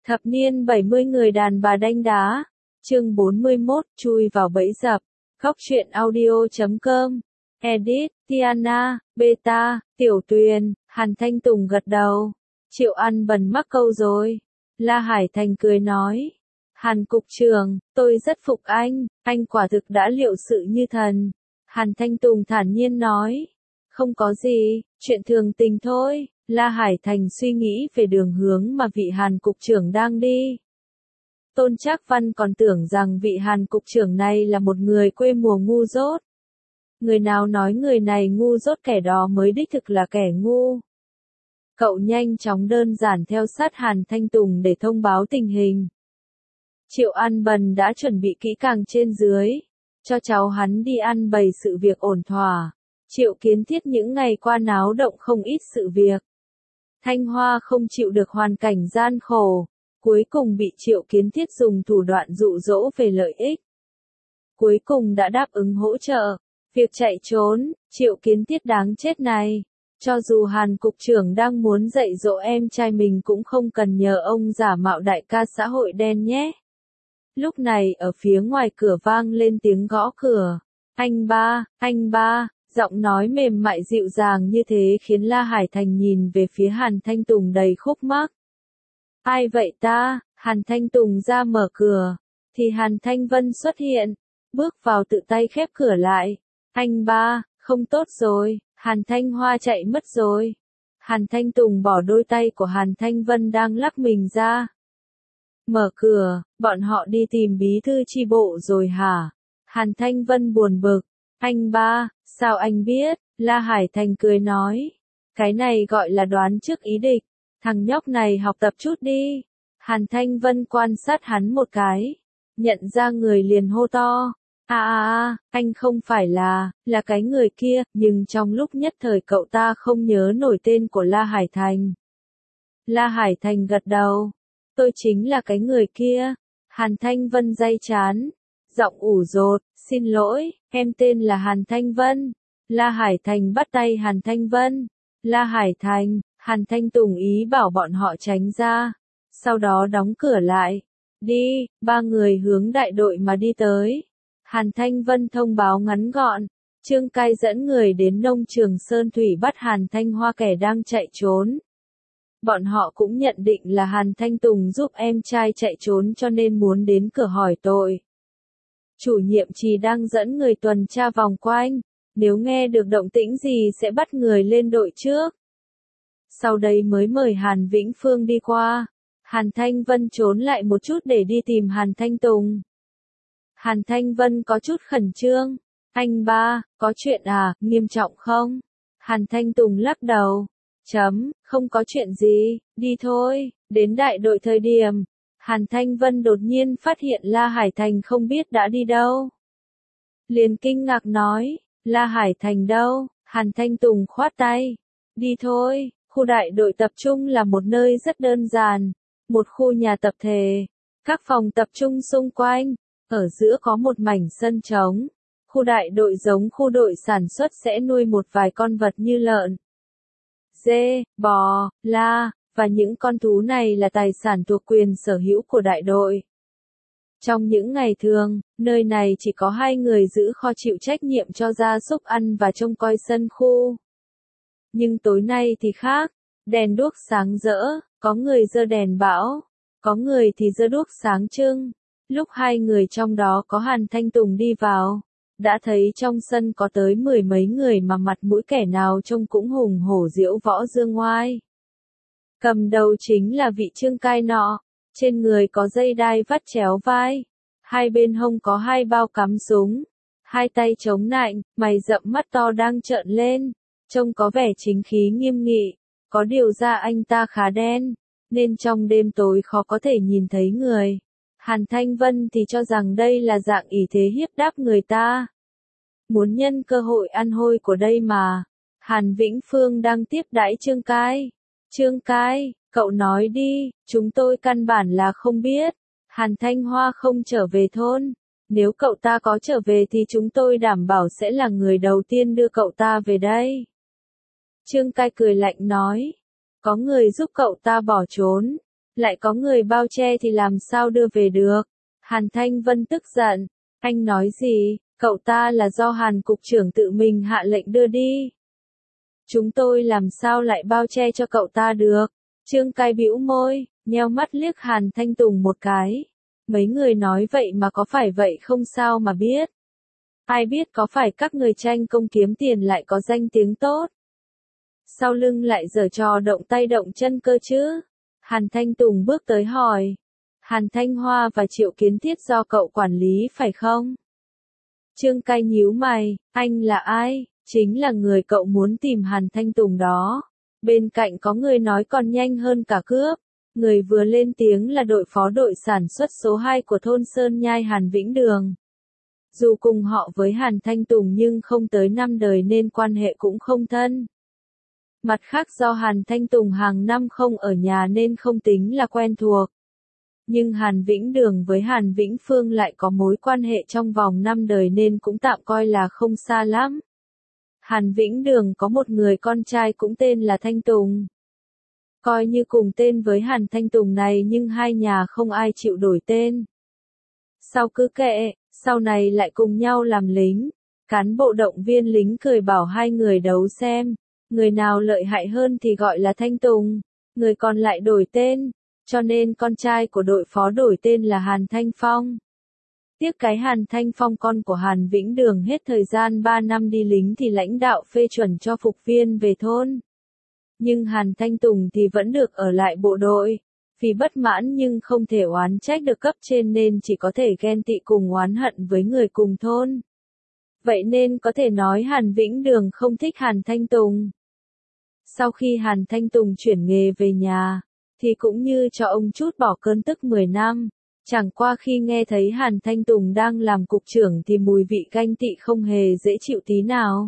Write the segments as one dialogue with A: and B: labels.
A: Thập niên 70 người đàn bà đanh đá. Chương 41, chui vào bẫy dập. Góc truyện audio.com. Edit, Tiana, Beta, Tiểu Tuyền, Hàn Thanh Tùng gật đầu. Triệu An Bần mắc câu rồi. La Hải Thành cười nói. Hàn cục trưởng, tôi rất phục anh quả thực đã liệu sự như thần. Hàn Thanh Tùng thản nhiên nói. Không có gì, chuyện thường tình thôi. La Hải Thành suy nghĩ về đường hướng mà vị Hàn cục trưởng đang đi. Tôn Trác Văn còn tưởng rằng vị Hàn cục trưởng này là một người quê mùa ngu dốt. Người nào nói người này ngu dốt kẻ đó mới đích thực là kẻ ngu. Cậu nhanh chóng đơn giản theo sát Hàn Thanh Tùng để thông báo tình hình. Triệu An Bần đã chuẩn bị kỹ càng trên dưới, cho cháu hắn đi ăn bày sự việc ổn thỏa. Triệu Kiến Thiết những ngày qua náo động không ít sự việc. Thanh Hoa không chịu được hoàn cảnh gian khổ, cuối cùng bị Triệu Kiến Thiết dùng thủ đoạn dụ dỗ về lợi ích. Cuối cùng đã đáp ứng hỗ trợ. Việc chạy trốn, Triệu Kiến Thiết đáng chết này. Cho dù Hàn cục trưởng đang muốn dạy dỗ em trai mình cũng không cần nhờ ông giả mạo đại ca xã hội đen nhé. Lúc này ở phía ngoài cửa vang lên tiếng gõ cửa. Anh ba, giọng nói mềm mại dịu dàng như thế khiến La Hải Thành nhìn về phía Hàn Thanh Tùng đầy khúc mắc. Ai vậy ta? Hàn Thanh Tùng ra mở cửa, thì Hàn Thanh Vân xuất hiện, bước vào tự tay khép cửa lại. Anh ba, không tốt rồi, Hàn Thanh Hoa chạy mất rồi. Hàn Thanh Tùng bỏ đôi tay của Hàn Thanh Vân đang lắc mình ra. Mở cửa, bọn họ đi tìm bí thư chi bộ rồi hả? Hàn Thanh Vân buồn bực. Anh ba, sao anh biết? La Hải Thành cười nói. Cái này gọi là đoán trước ý địch. Thằng nhóc này học tập chút đi. Hàn Thanh Vân quan sát hắn một cái. Nhận ra người liền hô to. Anh không phải là cái người kia, nhưng trong lúc nhất thời cậu ta không nhớ nổi tên của La Hải Thành. La Hải Thành gật đầu. Tôi chính là cái người kia. Hàn Thanh Vân day chán. Giọng ủ rột, xin lỗi, em tên là Hàn Thanh Vân. La Hải Thành bắt tay Hàn Thanh Vân. La Hải Thành, Hàn Thanh Tùng ý bảo bọn họ tránh ra. Sau đó đóng cửa lại. Đi, ba người hướng đại đội mà đi tới. Hàn Thanh Vân thông báo ngắn gọn. Trương Cai dẫn người đến nông trường Sơn Thủy bắt Hàn Thanh Hoa kẻ đang chạy trốn. Bọn họ cũng nhận định là Hàn Thanh Tùng giúp em trai chạy trốn cho nên muốn đến cửa hỏi tội. Chủ nhiệm Trì đang dẫn người tuần tra vòng quanh, nếu nghe được động tĩnh gì sẽ bắt người lên đội trước. Sau đây mới mời Hàn Vĩnh Phương đi qua. Hàn Thanh Vân trốn lại một chút để đi tìm Hàn Thanh Tùng. Hàn Thanh Vân có chút khẩn trương. Anh ba, có chuyện à, nghiêm trọng không? Hàn Thanh Tùng lắc đầu. Không có chuyện gì, đi thôi. Đến đại đội thời điểm, Hàn Thanh Vân đột nhiên phát hiện La Hải Thành không biết đã đi đâu. Liền kinh ngạc nói, La Hải Thành đâu? Hàn Thanh Tùng khoát tay. Đi thôi, khu đại đội tập trung là một nơi rất đơn giản. Một khu nhà tập thể, các phòng tập trung xung quanh, ở giữa có một mảnh sân trống. Khu đại đội giống khu đội sản xuất sẽ nuôi một vài con vật như lợn, dê, bò, la, và những con thú này là tài sản thuộc quyền sở hữu của đại đội. Trong những ngày thường, nơi này chỉ có 2 người giữ kho chịu trách nhiệm cho gia súc ăn và trông coi sân khu. Nhưng tối nay thì khác, đèn đuốc sáng rỡ, có người giơ đèn bão, có người thì giơ đuốc sáng trưng. Lúc 2 người trong đó có Hàn Thanh Tùng đi vào, đã thấy trong sân có tới 10 mấy người mà mặt mũi kẻ nào trông cũng hùng hổ diễu võ dương oai. Cầm đầu chính là vị Trương Cai nọ, trên người có dây đai vắt chéo vai, 2 bên hông có 2 bao cắm súng, 2 tay chống nạnh, mày rậm mắt to đang trợn lên, trông có vẻ chính khí nghiêm nghị, có điều da anh ta khá đen, nên trong đêm tối khó có thể nhìn thấy người. Hàn Thanh Vân thì cho rằng đây là dạng ỷ thế hiếp đáp người ta. Muốn nhân cơ hội ăn hôi của đây mà. Hàn Vĩnh Phương đang tiếp đãi Trương Cai. Trương Cai, cậu nói đi, chúng tôi căn bản là không biết. Hàn Thanh Hoa không trở về thôn. Nếu cậu ta có trở về thì chúng tôi đảm bảo sẽ là người đầu tiên đưa cậu ta về đây. Trương Cai cười lạnh nói. Có người giúp cậu ta bỏ trốn. Lại có người bao che thì làm sao đưa về được? Hàn Thanh Vân tức giận. Anh nói gì? Cậu ta là do Hàn cục trưởng tự mình hạ lệnh đưa đi. Chúng tôi làm sao lại bao che cho cậu ta được? Trương Cai bĩu môi, nheo mắt liếc Hàn Thanh Tùng một cái. Mấy người nói vậy mà có phải vậy không sao mà biết. Ai biết có phải các người tranh công kiếm tiền lại có danh tiếng tốt. Sau lưng lại giở trò động tay động chân cơ chứ? Hàn Thanh Tùng bước tới hỏi. Hàn Thanh Hoa và Triệu Kiến Thiết do cậu quản lý phải không? Trương Cai nhíu mày, anh là ai? Chính là người cậu muốn tìm Hàn Thanh Tùng đó. Bên cạnh có người nói còn nhanh hơn cả cướp. Người vừa lên tiếng là đội phó đội sản xuất số 2 của thôn Sơn Nhai Hàn Vĩnh Đường. Dù cùng họ với Hàn Thanh Tùng nhưng không tới 5 đời nên quan hệ cũng không thân. Mặt khác do Hàn Thanh Tùng hàng năm không ở nhà nên không tính là quen thuộc. Nhưng Hàn Vĩnh Đường với Hàn Vĩnh Phương lại có mối quan hệ trong vòng 5 đời nên cũng tạm coi là không xa lắm. Hàn Vĩnh Đường có một người con trai cũng tên là Thanh Tùng. Coi như cùng tên với Hàn Thanh Tùng này nhưng hai nhà không ai chịu đổi tên. Sau cứ kệ, sau này lại cùng nhau làm lính. Cán bộ động viên lính cười bảo hai người đấu xem. Người nào lợi hại hơn thì gọi là Thanh Tùng. Người còn lại đổi tên. Cho nên con trai của đội phó đổi tên là Hàn Thanh Phong. Tiếc cái Hàn Thanh Phong con của Hàn Vĩnh Đường hết thời gian 3 năm đi lính thì lãnh đạo phê chuẩn cho phục viên về thôn. Nhưng Hàn Thanh Tùng thì vẫn được ở lại bộ đội. Vì bất mãn nhưng không thể oán trách được cấp trên nên chỉ có thể ghen tị cùng oán hận với người cùng thôn. Vậy nên có thể nói Hàn Vĩnh Đường không thích Hàn Thanh Tùng. Sau khi Hàn Thanh Tùng chuyển nghề về nhà, thì cũng như cho ông chút bỏ cơn tức 10 năm. Chẳng qua khi nghe thấy Hàn Thanh Tùng đang làm cục trưởng thì mùi vị ganh tị không hề dễ chịu tí nào.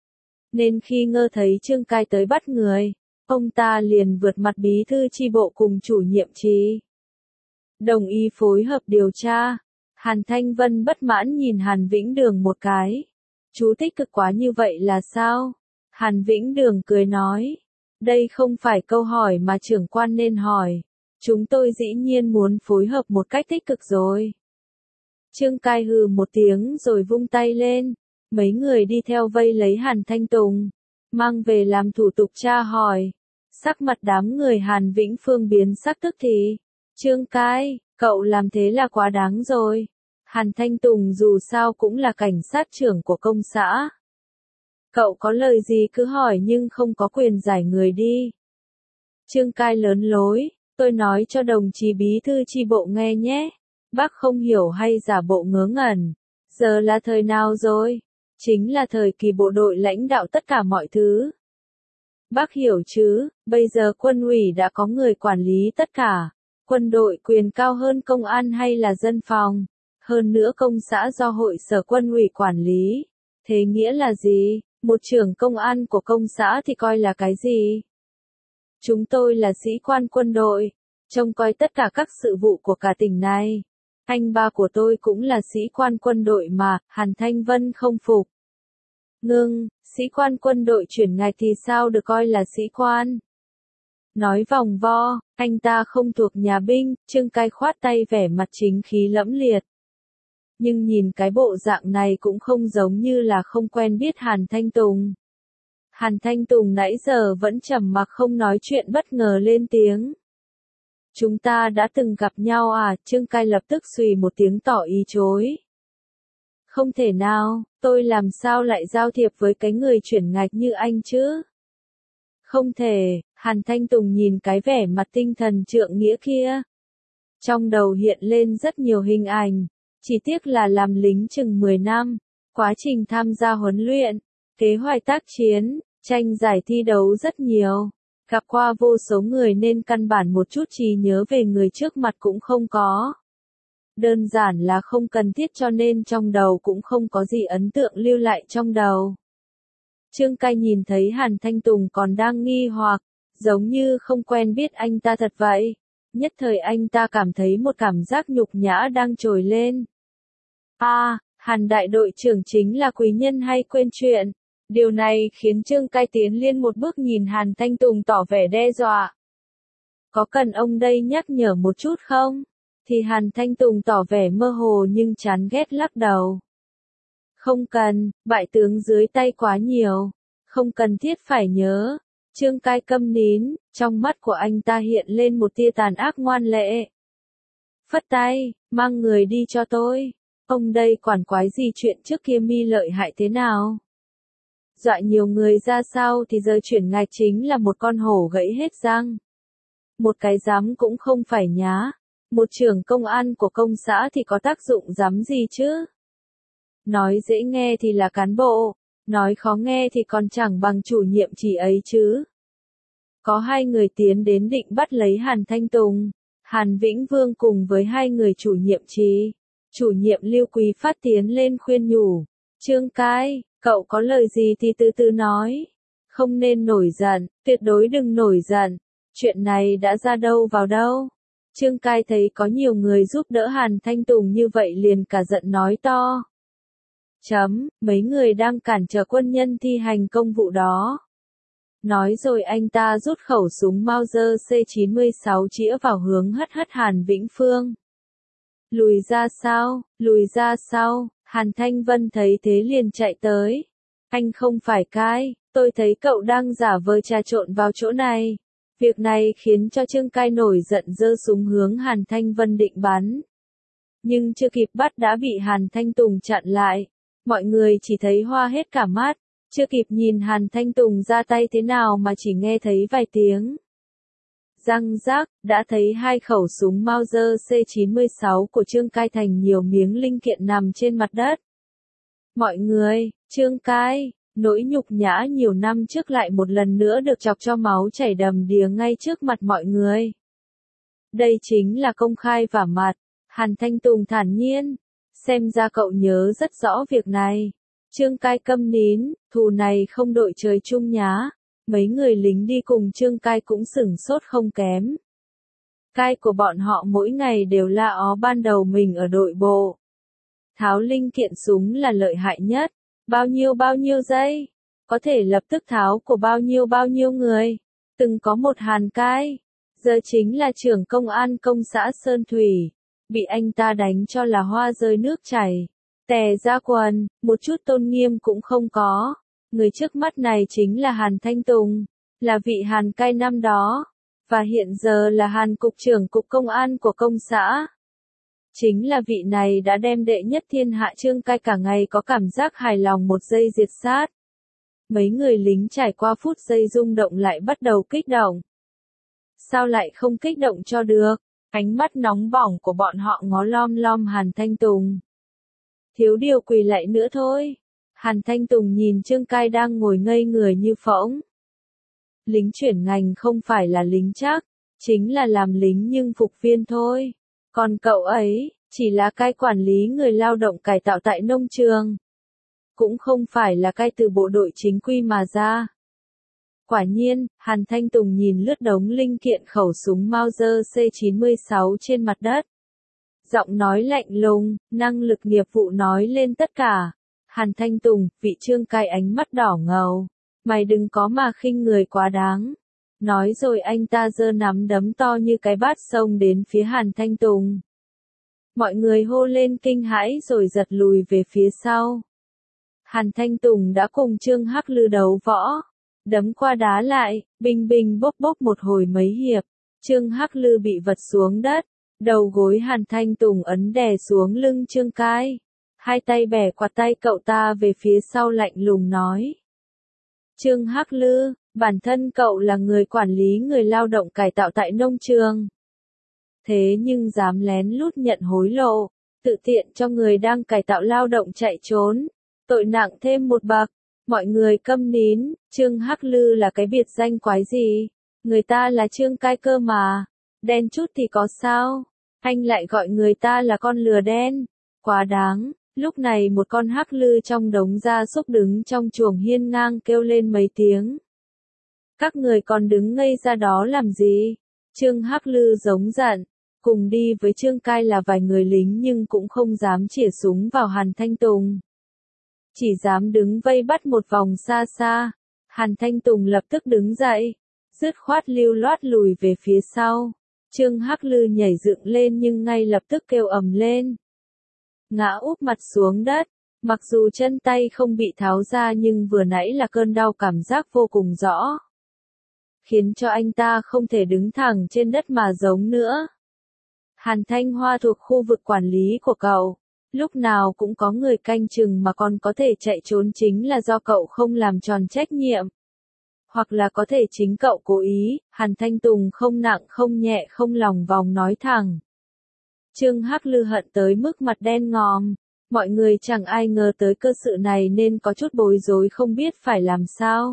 A: Nên khi ngơ thấy Trương Cai tới bắt người, ông ta liền vượt mặt bí thư chi bộ cùng chủ nhiệm chi. Đồng ý phối hợp điều tra. Hàn Thanh Vân bất mãn nhìn Hàn Vĩnh Đường một cái. Chú tích cực quá như vậy là sao? Hàn Vĩnh Đường cười nói. Đây không phải câu hỏi mà trưởng quan nên hỏi. Chúng tôi dĩ nhiên muốn phối hợp một cách tích cực rồi. Trương Cai hừ một tiếng rồi vung tay lên. Mấy người đi theo vây lấy Hàn Thanh Tùng. Mang về làm thủ tục tra hỏi. Sắc mặt đám người Hàn Vĩnh Phương biến sắc tức thì. Trương Cai, cậu làm thế là quá đáng rồi. Hàn Thanh Tùng dù sao cũng là cảnh sát trưởng của công xã. Cậu có lời gì cứ hỏi nhưng không có quyền giải người đi. Trương Cai lớn lối, tôi nói cho đồng chí bí thư chi bộ nghe nhé. Bác không hiểu hay giả bộ ngớ ngẩn. Giờ là thời nào rồi? Chính là thời kỳ bộ đội lãnh đạo tất cả mọi thứ. Bác hiểu chứ, bây giờ quân ủy đã có người quản lý tất cả. Quân đội quyền cao hơn công an hay là dân phòng. Hơn nữa công xã do hội sở quân ủy quản lý. Thế nghĩa là gì? Một trưởng công an của công xã thì coi là cái gì? Chúng tôi là sĩ quan quân đội, trông coi tất cả các sự vụ của cả tỉnh này. Anh ba của tôi cũng là sĩ quan quân đội mà, Hàn Thanh Vân không phục. Ngưng, sĩ quan quân đội chuyển ngạch thì sao được coi là sĩ quan? Nói vòng vo, anh ta không thuộc nhà binh, Trương Cai khoát tay vẻ mặt chính khí lẫm liệt. Nhưng nhìn cái bộ dạng này cũng không giống như là không quen biết Hàn Thanh Tùng. Hàn Thanh Tùng nãy giờ vẫn trầm mặc không nói chuyện bất ngờ lên tiếng. Chúng ta đã từng gặp nhau à? Trương Cai lập tức xùy một tiếng tỏ ý chối. Không thể nào, tôi làm sao lại giao thiệp với cái người chuyển ngạch như anh chứ? Không thể, Hàn Thanh Tùng nhìn cái vẻ mặt tinh thần trượng nghĩa kia. Trong đầu hiện lên rất nhiều hình ảnh. Chỉ tiếc là làm lính chừng 10 năm, quá trình tham gia huấn luyện, kế hoạch tác chiến, tranh giải thi đấu rất nhiều, gặp qua vô số người nên căn bản một chút trí nhớ về người trước mặt cũng không có. Đơn giản là không cần thiết cho nên trong đầu cũng không có gì ấn tượng lưu lại trong đầu. Trương Cai nhìn thấy Hàn Thanh Tùng còn đang nghi hoặc, giống như không quen biết anh ta thật vậy. Nhất thời anh ta cảm thấy một cảm giác nhục nhã đang trồi lên. Hàn đại đội trưởng chính là quý nhân hay quên chuyện. Điều này khiến Trương Cai tiến lên một bước nhìn Hàn Thanh Tùng tỏ vẻ đe dọa. Có cần ông đây nhắc nhở một chút không? Thì Hàn Thanh Tùng tỏ vẻ mơ hồ nhưng chán ghét lắc đầu. Không cần, bại tướng dưới tay quá nhiều. Không cần thiết phải nhớ. Trương Cai câm nín, trong mắt của anh ta hiện lên một tia tàn ác ngoan lệ. Phất tay, mang người đi cho tôi. Ông đây quản quái gì chuyện trước kia mi lợi hại thế nào? Dọa nhiều người ra sao thì giờ chuyển ngạch chính là một con hổ gãy hết răng. Một cái giám cũng không phải nhá. Một trưởng công an của công xã thì có tác dụng giám gì chứ? Nói dễ nghe thì là cán bộ, nói khó nghe thì còn chẳng bằng chủ nhiệm chỉ ấy chứ. Có hai người tiến đến định bắt lấy Hàn Thanh Tùng, Hàn Vĩnh Vương cùng với hai người chủ nhiệm Trí. Chủ nhiệm Lưu Quý Phát tiến lên khuyên nhủ. Trương Cai, cậu có lời gì thì từ từ nói. Không nên nổi giận, tuyệt đối đừng nổi giận. Chuyện này đã ra đâu vào đâu. Trương Cai thấy có nhiều người giúp đỡ Hàn Thanh Tùng như vậy liền cả giận nói to. Mấy người đang cản trở quân nhân thi hành công vụ đó. Nói rồi anh ta rút khẩu súng Mauser C96 chĩa vào hướng hất Hàn Vĩnh Phương. Lùi ra sau, Hàn Thanh Vân thấy thế liền chạy tới. Anh không phải Cai, tôi thấy cậu đang giả vờ trà trộn vào chỗ này. Việc này khiến cho Trương Cai nổi giận giơ súng hướng Hàn Thanh Vân định bắn. Nhưng chưa kịp bắt đã bị Hàn Thanh Tùng chặn lại. Mọi người chỉ thấy hoa hết cả mắt, chưa kịp nhìn Hàn Thanh Tùng ra tay thế nào mà chỉ nghe thấy vài tiếng. Răng rác, đã thấy hai khẩu súng Mauser C96 của Trương Cai thành nhiều miếng linh kiện nằm trên mặt đất. Mọi người, Trương Cai, nỗi nhục nhã nhiều năm trước lại một lần nữa được chọc cho máu chảy đầm đìa ngay trước mặt mọi người. Đây chính là công khai vả mặt, Hàn Thanh Tùng thản nhiên. Xem ra cậu nhớ rất rõ việc này. Trương Cai câm nín, thù này không đội trời chung nhá. Mấy người lính đi cùng Trương Cai cũng sửng sốt không kém. Cai của bọn họ mỗi ngày đều la ó ban đầu mình ở đội bộ. Tháo linh kiện súng là lợi hại nhất. Bao nhiêu giây? Có thể lập tức tháo của bao nhiêu người? Từng có một Hàn Cai. Giờ chính là trưởng công an công xã Sơn Thủy. Bị anh ta đánh cho là hoa rơi nước chảy. Tè ra quần, một chút tôn nghiêm cũng không có. Người trước mắt này chính là Hàn Thanh Tùng, là vị Hàn Cai năm đó, và hiện giờ là Hàn Cục trưởng Cục Công an của công xã. Chính là vị này đã đem đệ nhất thiên hạ Trương Cai cả ngày có cảm giác hài lòng một giây diệt sát. Mấy người lính trải qua phút giây rung động lại bắt đầu kích động. Sao lại không kích động cho được? Ánh mắt nóng bỏng của bọn họ ngó lom Hàn Thanh Tùng. Thiếu điều quỳ lại nữa thôi. Hàn Thanh Tùng nhìn Trương Cai đang ngồi ngây người như phỗng. Lính chuyển ngành không phải là lính chắc, chính là làm lính nhưng phục viên thôi. Còn cậu ấy, chỉ là cai quản lý người lao động cải tạo tại nông trường. Cũng không phải là cai từ bộ đội chính quy mà ra. Quả nhiên, Hàn Thanh Tùng nhìn lướt đống linh kiện khẩu súng Mauser C96 trên mặt đất. Giọng nói lạnh lùng, năng lực nghiệp vụ nói lên tất cả. Hàn Thanh Tùng, vị Trương Cai ánh mắt đỏ ngầu. Mày đừng có mà khinh người quá đáng. Nói rồi anh ta giơ nắm đấm to như cái bát xông đến phía Hàn Thanh Tùng. Mọi người hô lên kinh hãi rồi giật lùi về phía sau. Hàn Thanh Tùng đã cùng Trương Hắc Lư đấu võ. Đấm qua đá lại, bình bốc một hồi mấy hiệp. Trương Hắc Lư bị vật xuống đất. Đầu gối Hàn Thanh Tùng ấn đè xuống lưng Trương Cai. Hai tay bẻ quạt tay cậu ta về phía sau lạnh lùng nói. Trương Hắc Lư, bản thân cậu là người quản lý người lao động cải tạo tại nông trường. Thế nhưng dám lén lút nhận hối lộ, tự tiện cho người đang cải tạo lao động chạy trốn. Tội nặng thêm một bậc. Mọi người câm nín, Trương Hắc Lư là cái biệt danh quái gì? Người ta là Trương Cai cơ mà. Đen chút thì có sao? Anh lại gọi người ta là con lừa đen. Quá đáng. Lúc này một con hắc lư trong đống gia súc đứng trong chuồng hiên ngang kêu lên mấy tiếng. Các người còn đứng ngây ra đó làm gì? Trương Hắc Lư giống giận. Cùng đi với Trương Cai là vài người lính nhưng cũng không dám chĩa súng vào Hàn Thanh Tùng. Chỉ dám đứng vây bắt một vòng xa xa. Hàn Thanh Tùng lập tức đứng dậy. dứt khoát lưu loát lùi về phía sau. Trương Hắc Lư nhảy dựng lên nhưng ngay lập tức kêu ầm lên. Ngã úp mặt xuống đất, mặc dù chân tay không bị tháo ra nhưng vừa nãy là cơn đau cảm giác vô cùng rõ. Khiến cho anh ta không thể đứng thẳng trên đất mà giống nữa. Hàn Thanh Hoa thuộc khu vực quản lý của cậu. Lúc nào cũng có người canh chừng mà còn có thể chạy trốn chính là do cậu không làm tròn trách nhiệm. Hoặc là có thể chính cậu cố ý, Hàn Thanh Tùng không nặng không nhẹ không lòng vòng nói thẳng. Trương Hắc Lư hận tới mức mặt đen ngòm, mọi người chẳng ai ngờ tới cơ sự này nên có chút bối rối không biết phải làm sao.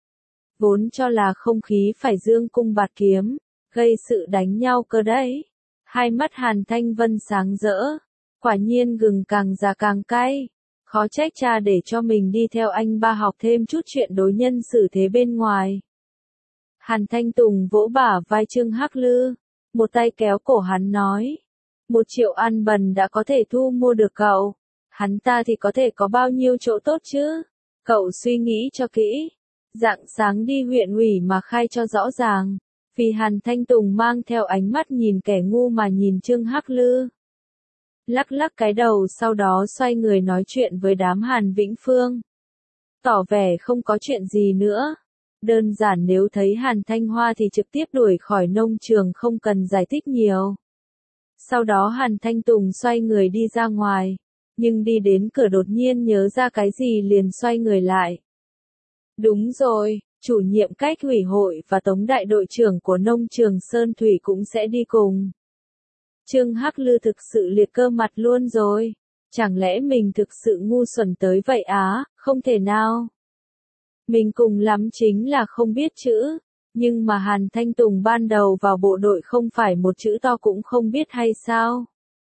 A: Vốn cho là không khí phải dương cung bạt kiếm, gây sự đánh nhau cơ đấy. Hai mắt Hàn Thanh Vân sáng rỡ, quả nhiên gừng càng già càng cay. Khó trách cha để cho mình đi theo anh ba học thêm chút chuyện đối nhân xử thế bên ngoài. Hàn Thanh Tùng vỗ bả vai Trương Hắc Lư, một tay kéo cổ hắn nói. 1 triệu ăn bần đã có thể thu mua được cậu. Hắn ta thì có thể có bao nhiêu chỗ tốt chứ? Cậu suy nghĩ cho kỹ. Rạng sáng đi huyện ủy mà khai cho rõ ràng. Vì Hàn Thanh Tùng mang theo ánh mắt nhìn kẻ ngu mà nhìn Trương Hắc Lư. Lắc lắc cái đầu sau đó xoay người nói chuyện với đám Hàn Vĩnh Phương. Tỏ vẻ không có chuyện gì nữa. Đơn giản nếu thấy Hàn Thanh Hoa thì trực tiếp đuổi khỏi nông trường không cần giải thích nhiều. Sau đó Hàn Thanh Tùng xoay người đi ra ngoài. Nhưng đi đến cửa đột nhiên nhớ ra cái gì liền xoay người lại. Đúng rồi, chủ nhiệm cách ủy hội và tống đại đội trưởng của nông trường Sơn Thủy cũng sẽ đi cùng. Trương Hắc Lư thực sự liệt cơ mặt luôn rồi. Chẳng lẽ mình thực sự ngu xuẩn tới vậy á, không thể nào. Mình cùng lắm chính là không biết chữ, nhưng mà Hàn Thanh Tùng ban đầu vào bộ đội không phải một chữ to cũng không biết hay sao.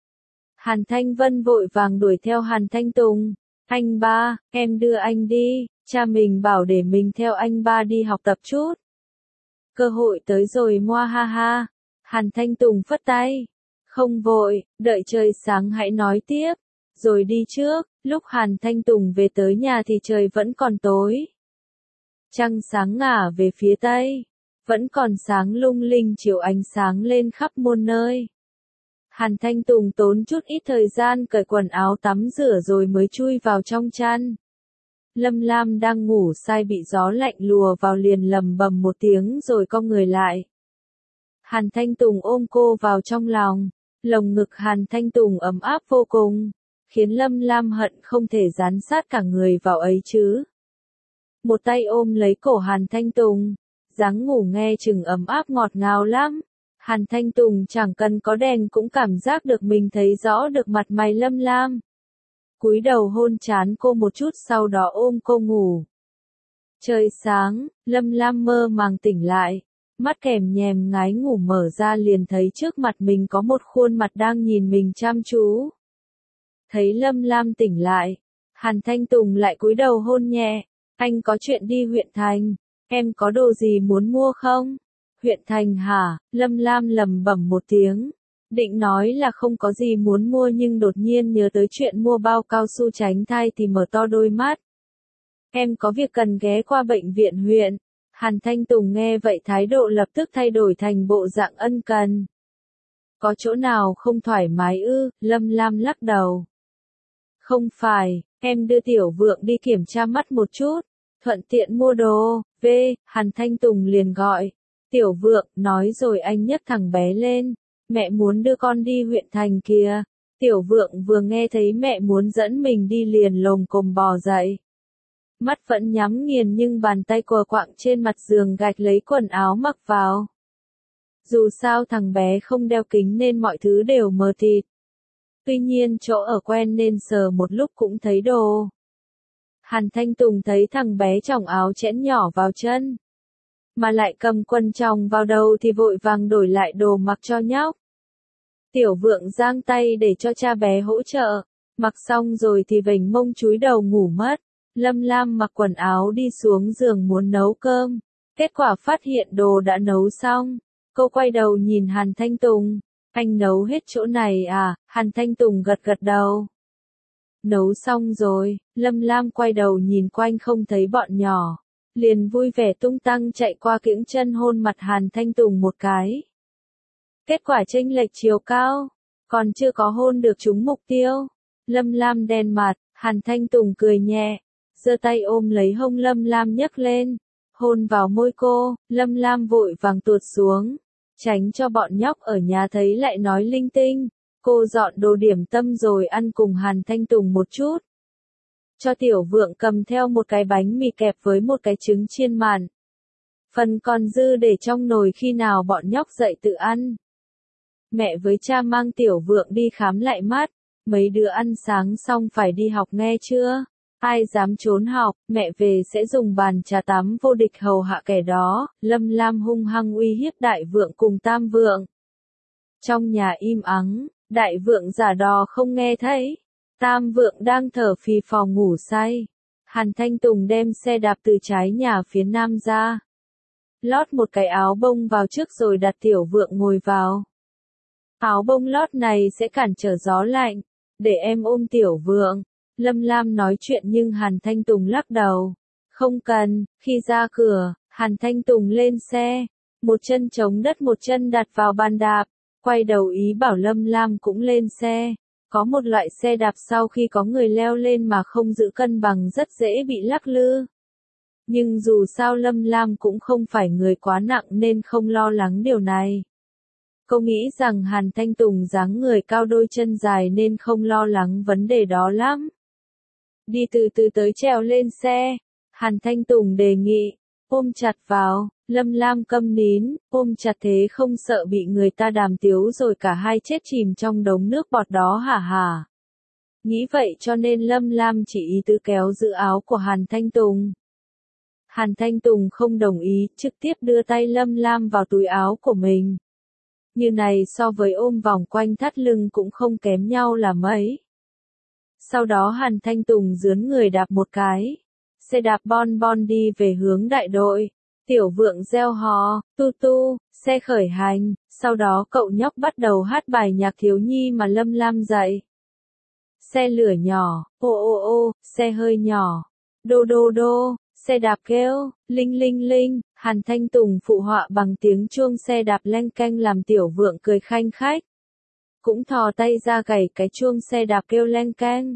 A: Hàn Thanh Vân vội vàng đuổi theo Hàn Thanh Tùng. Anh ba, em đưa anh đi, cha mình bảo để mình theo anh ba đi học tập chút. Cơ hội tới rồi moa ha ha. Hàn Thanh Tùng phất tay. Không vội, đợi trời sáng hãy nói tiếp. Rồi đi trước, lúc Hàn Thanh Tùng về tới nhà thì trời vẫn còn tối. Trăng sáng ngả về phía tây. Vẫn còn sáng lung linh chiếu ánh sáng lên khắp muôn nơi. Hàn Thanh Tùng tốn chút ít thời gian cởi quần áo tắm rửa rồi mới chui vào trong chăn. Lâm Lam đang ngủ say bị gió lạnh lùa vào liền lầm bầm một tiếng rồi cong người lại. Hàn Thanh Tùng ôm cô vào trong lòng, lồng ngực Hàn Thanh Tùng ấm áp vô cùng, khiến Lâm Lam hận không thể dán sát cả người vào ấy chứ. Một tay ôm lấy cổ Hàn Thanh Tùng, dáng ngủ nghe chừng ấm áp ngọt ngào lắm. Hàn Thanh Tùng chẳng cần có đèn cũng cảm giác được mình thấy rõ được mặt mày Lâm Lam. Cúi đầu hôn trán cô một chút sau đó ôm cô ngủ. Trời sáng, Lâm Lam mơ màng tỉnh lại, mắt kèm nhèm ngái ngủ mở ra liền thấy trước mặt mình có một khuôn mặt đang nhìn mình chăm chú. Thấy Lâm Lam tỉnh lại, Hàn Thanh Tùng lại cúi đầu hôn nhẹ, anh có chuyện đi huyện thành, em có đồ gì muốn mua không? Huyện thành hả? Lâm Lam lầm bẩm một tiếng. Định nói là không có gì muốn mua nhưng đột nhiên nhớ tới chuyện mua bao cao su tránh thai thì mở to đôi mắt. Em có việc cần ghé qua bệnh viện huyện. Hàn Thanh Tùng nghe vậy thái độ lập tức thay đổi thành bộ dạng ân cần. Có chỗ nào không thoải mái ư? Lâm Lam lắc đầu. Không phải, em đưa Tiểu Vượng đi kiểm tra mắt một chút. Thuận tiện mua đồ. Hàn Thanh Tùng liền gọi. Tiểu Vượng, nói rồi anh nhấc thằng bé lên. Mẹ muốn đưa con đi huyện thành kìa. Tiểu Vượng vừa nghe thấy mẹ muốn dẫn mình đi liền lồm cồm bò dậy. Mắt vẫn nhắm nghiền nhưng bàn tay quờ quạng trên mặt giường gạch lấy quần áo mặc vào. Dù sao thằng bé không đeo kính nên mọi thứ đều mờ tịt. Tuy nhiên chỗ ở quen nên sờ một lúc cũng thấy đồ. Hàn Thanh Tùng thấy thằng bé tròng áo chẽn nhỏ vào chân. Mà lại cầm quần tròng vào đầu thì vội vàng đổi lại đồ mặc cho nhóc. Tiểu Vượng giang tay để cho cha bé hỗ trợ. Mặc xong rồi thì vểnh mông chúi đầu ngủ mất. Lâm Lam mặc quần áo đi xuống giường muốn nấu cơm. Kết quả phát hiện đồ đã nấu xong. Cô quay đầu nhìn Hàn Thanh Tùng. Anh nấu hết chỗ này à? Hàn Thanh Tùng gật gật đầu. Nấu xong rồi, Lâm Lam quay đầu nhìn quanh không thấy bọn nhỏ. liền vui vẻ tung tăng chạy qua kiễng chân hôn mặt Hàn Thanh Tùng một cái. Kết quả chênh lệch chiều cao, còn chưa có hôn được trúng mục tiêu. Lâm Lam đen mặt, Hàn Thanh Tùng cười nhẹ, giơ tay ôm lấy hông Lâm Lam nhấc lên, hôn vào môi cô. Lâm Lam vội vàng tuột xuống, tránh cho bọn nhóc ở nhà thấy lại nói linh tinh. Cô dọn đồ điểm tâm rồi ăn cùng Hàn Thanh Tùng một chút. Cho Tiểu Vượng cầm theo một cái bánh mì kẹp với một cái trứng chiên mặn. Phần còn dư để trong nồi khi nào bọn nhóc dậy tự ăn. Mẹ với cha mang Tiểu Vượng đi khám lại mắt. Mấy đứa ăn sáng xong phải đi học nghe chưa? Ai dám trốn học, mẹ về sẽ dùng bàn trà tắm vô địch hầu hạ kẻ đó. Lâm Lam hung hăng uy hiếp Đại Vượng cùng Tam Vượng. Trong nhà im ắng, Đại Vượng giả đò không nghe thấy. Tam Vượng đang thở phì phò ngủ say. Hàn Thanh Tùng đem xe đạp từ trái nhà phía nam ra. Lót một cái áo bông vào trước rồi đặt Tiểu Vượng ngồi vào. Áo bông lót này sẽ cản trở gió lạnh. Để em ôm Tiểu Vượng. Lâm Lam nói chuyện nhưng Hàn Thanh Tùng lắc đầu. Không cần. Khi ra cửa, Hàn Thanh Tùng lên xe. Một chân chống đất một chân đặt vào bàn đạp. Quay đầu ý bảo Lâm Lam cũng lên xe. Có một loại xe đạp sau khi có người leo lên mà không giữ cân bằng rất dễ bị lắc lư. Nhưng dù sao Lâm Lam cũng không phải người quá nặng nên không lo lắng điều này. Cô nghĩ rằng Hàn Thanh Tùng dáng người cao đôi chân dài nên không lo lắng vấn đề đó lắm. Đi từ từ tới trèo lên xe. Hàn Thanh Tùng đề nghị. Ôm chặt vào. Lâm Lam câm nín. Ôm chặt thế không sợ bị người ta đàm tiếu rồi cả hai chết chìm trong đống nước bọt đó hả hả. Nghĩ vậy cho nên Lâm Lam chỉ ý tứ kéo giữ áo của Hàn Thanh Tùng. Hàn Thanh Tùng không đồng ý, trực tiếp đưa tay Lâm Lam vào túi áo của mình. Như này so với ôm vòng quanh thắt lưng cũng không kém nhau là mấy. Sau đó Hàn Thanh Tùng rướn người đạp một cái. Xe đạp bon bon đi về hướng đại đội. Tiểu Vượng reo hò, tu tu, xe khởi hành. Sau đó cậu nhóc bắt đầu hát bài nhạc thiếu nhi mà Lâm Lam dạy. Xe lửa nhỏ, ô ô ô, xe hơi nhỏ. Đô đô đô, xe đạp kêu, linh linh linh. Hàn Thanh Tùng phụ họa bằng tiếng chuông xe đạp leng keng làm Tiểu Vượng cười khanh khách. Cũng thò tay ra gảy cái chuông xe đạp kêu leng keng.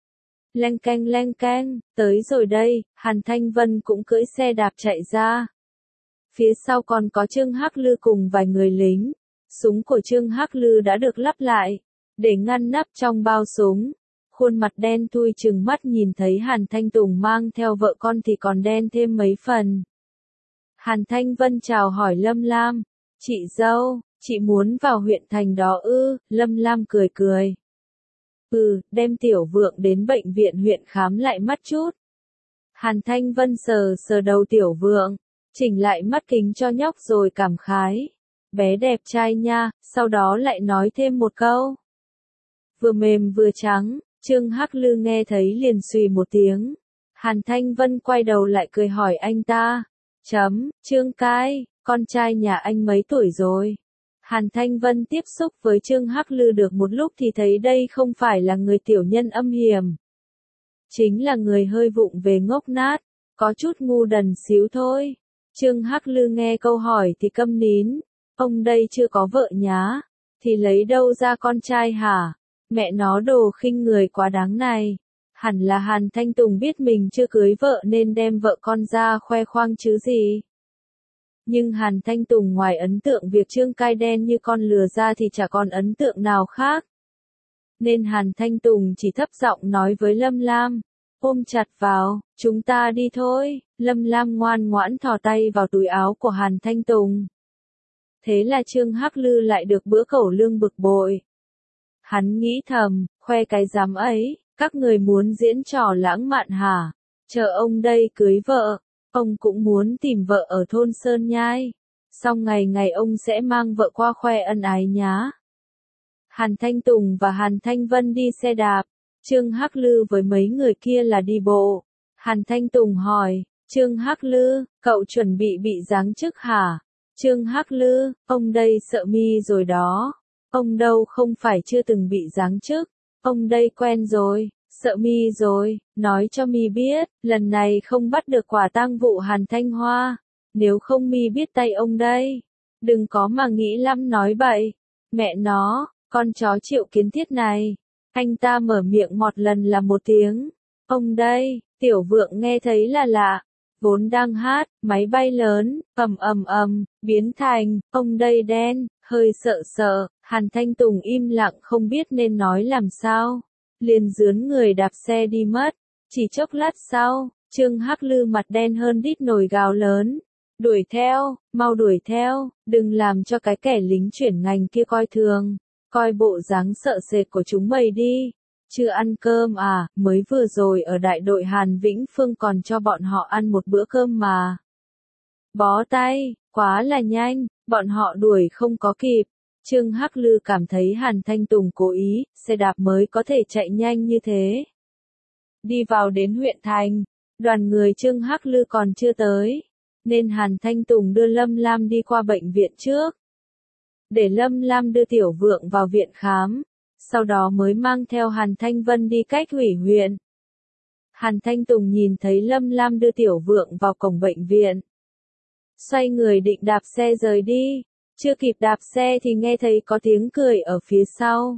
A: Leng keng, tới rồi đây. Hàn Thanh Vân cũng cưỡi xe đạp chạy ra. Phía sau còn có Trương Hắc Lư cùng vài người lính. Súng của Trương Hắc Lư đã được lắp lại, để ngăn nắp trong bao súng. Khuôn mặt đen thui trừng mắt nhìn thấy Hàn Thanh Tùng mang theo vợ con thì còn đen thêm mấy phần. Hàn Thanh Vân chào hỏi Lâm Lam. Chị dâu, chị muốn vào huyện thành đó ư? Lâm Lam cười cười. Đem Tiểu Vượng đến bệnh viện huyện khám lại mắt chút. Hàn Thanh Vân sờ sờ đầu Tiểu Vượng, chỉnh lại mắt kính cho nhóc rồi cảm khái. Bé đẹp trai nha, sau đó lại nói thêm một câu. Vừa mềm vừa trắng. Trương Hắc Lư nghe thấy liền xùy một tiếng. Hàn Thanh Vân quay đầu lại cười hỏi anh ta. Trương Cai, con trai nhà anh mấy tuổi rồi? Hàn Thanh Vân tiếp xúc với Trương Hắc Lư được một lúc thì thấy đây không phải là người tiểu nhân âm hiểm. Chính là người hơi vụng về ngốc nát, có chút ngu đần xíu thôi. Trương Hắc Lư nghe câu hỏi thì câm nín. Ông đây chưa có vợ nhá, thì lấy đâu ra con trai hả? Mẹ nó đồ khinh người quá đáng này. Hẳn là Hàn Thanh Tùng biết mình chưa cưới vợ nên đem vợ con ra khoe khoang chứ gì. Nhưng Hàn Thanh Tùng ngoài ấn tượng việc Trương Cai đen như con lừa ra thì chả còn ấn tượng nào khác. Nên Hàn Thanh Tùng chỉ thấp giọng nói với Lâm Lam. Ôm chặt vào, chúng ta đi thôi. Lâm Lam ngoan ngoãn thò tay vào túi áo của Hàn Thanh Tùng. Thế là Trương Hắc Lư lại được bữa cẩu lương bực bội. Hắn nghĩ thầm, khoe cái dám ấy, các người muốn diễn trò lãng mạn hả? Chờ ông đây cưới vợ, ông cũng muốn tìm vợ ở thôn Sơn Nhai. Xong ngày ngày ông sẽ mang vợ qua khoe ân ái nhá. Hàn Thanh Tùng và Hàn Thanh Vân đi xe đạp, Trương Hắc Lư với mấy người kia là đi bộ. Hàn Thanh Tùng hỏi, Trương Hắc Lư, cậu chuẩn bị giáng chức hả? Trương Hắc Lư, ông đây sợ mi rồi đó. Ông đâu không phải chưa từng bị giáng chức, ông đây quen rồi, Sợ mi rồi, nói cho mi biết, lần này không bắt được quả tang vụ Hàn Thanh Hoa, nếu không mi biết tay ông đây. Đừng có mà nghĩ lắm nói bậy. Mẹ nó, con chó Triệu Kiến Thiết này. Anh ta mở miệng một lần là một tiếng. Ông đây, Tiểu Vượng nghe thấy là lạ. Vốn đang hát, máy bay lớn, biến thành, ông đây đen, hơi sợ sợ. Hàn Thanh Tùng im lặng không biết nên nói làm sao. Liền dướn người đạp xe đi mất. Chỉ chốc lát sau, Trương Hắc Lư mặt đen hơn đít nồi gáo lớn. Đuổi theo, mau đuổi theo, đừng làm cho cái kẻ lính chuyển ngành kia coi thường. Coi bộ dáng sợ sệt của chúng mày đi. Chưa ăn cơm à, mới vừa rồi ở đại đội Hàn Vĩnh Phương còn cho bọn họ ăn một bữa cơm mà. Bó tay, quá là nhanh, bọn họ đuổi không có kịp. Trương Hắc Lư cảm thấy Hàn Thanh Tùng cố ý, xe đạp mới có thể chạy nhanh như thế. Đi vào đến huyện thành, đoàn người Trương Hắc Lư còn chưa tới, nên Hàn Thanh Tùng đưa Lâm Lam đi qua bệnh viện trước. Để Lâm Lam đưa Tiểu Vượng vào viện khám, sau đó mới mang theo Hàn Thanh Vân đi cách ủy huyện. Hàn Thanh Tùng nhìn thấy Lâm Lam đưa Tiểu Vượng vào cổng bệnh viện. Xoay người định đạp xe rời đi. Chưa kịp đạp xe thì nghe thấy có tiếng cười ở phía sau.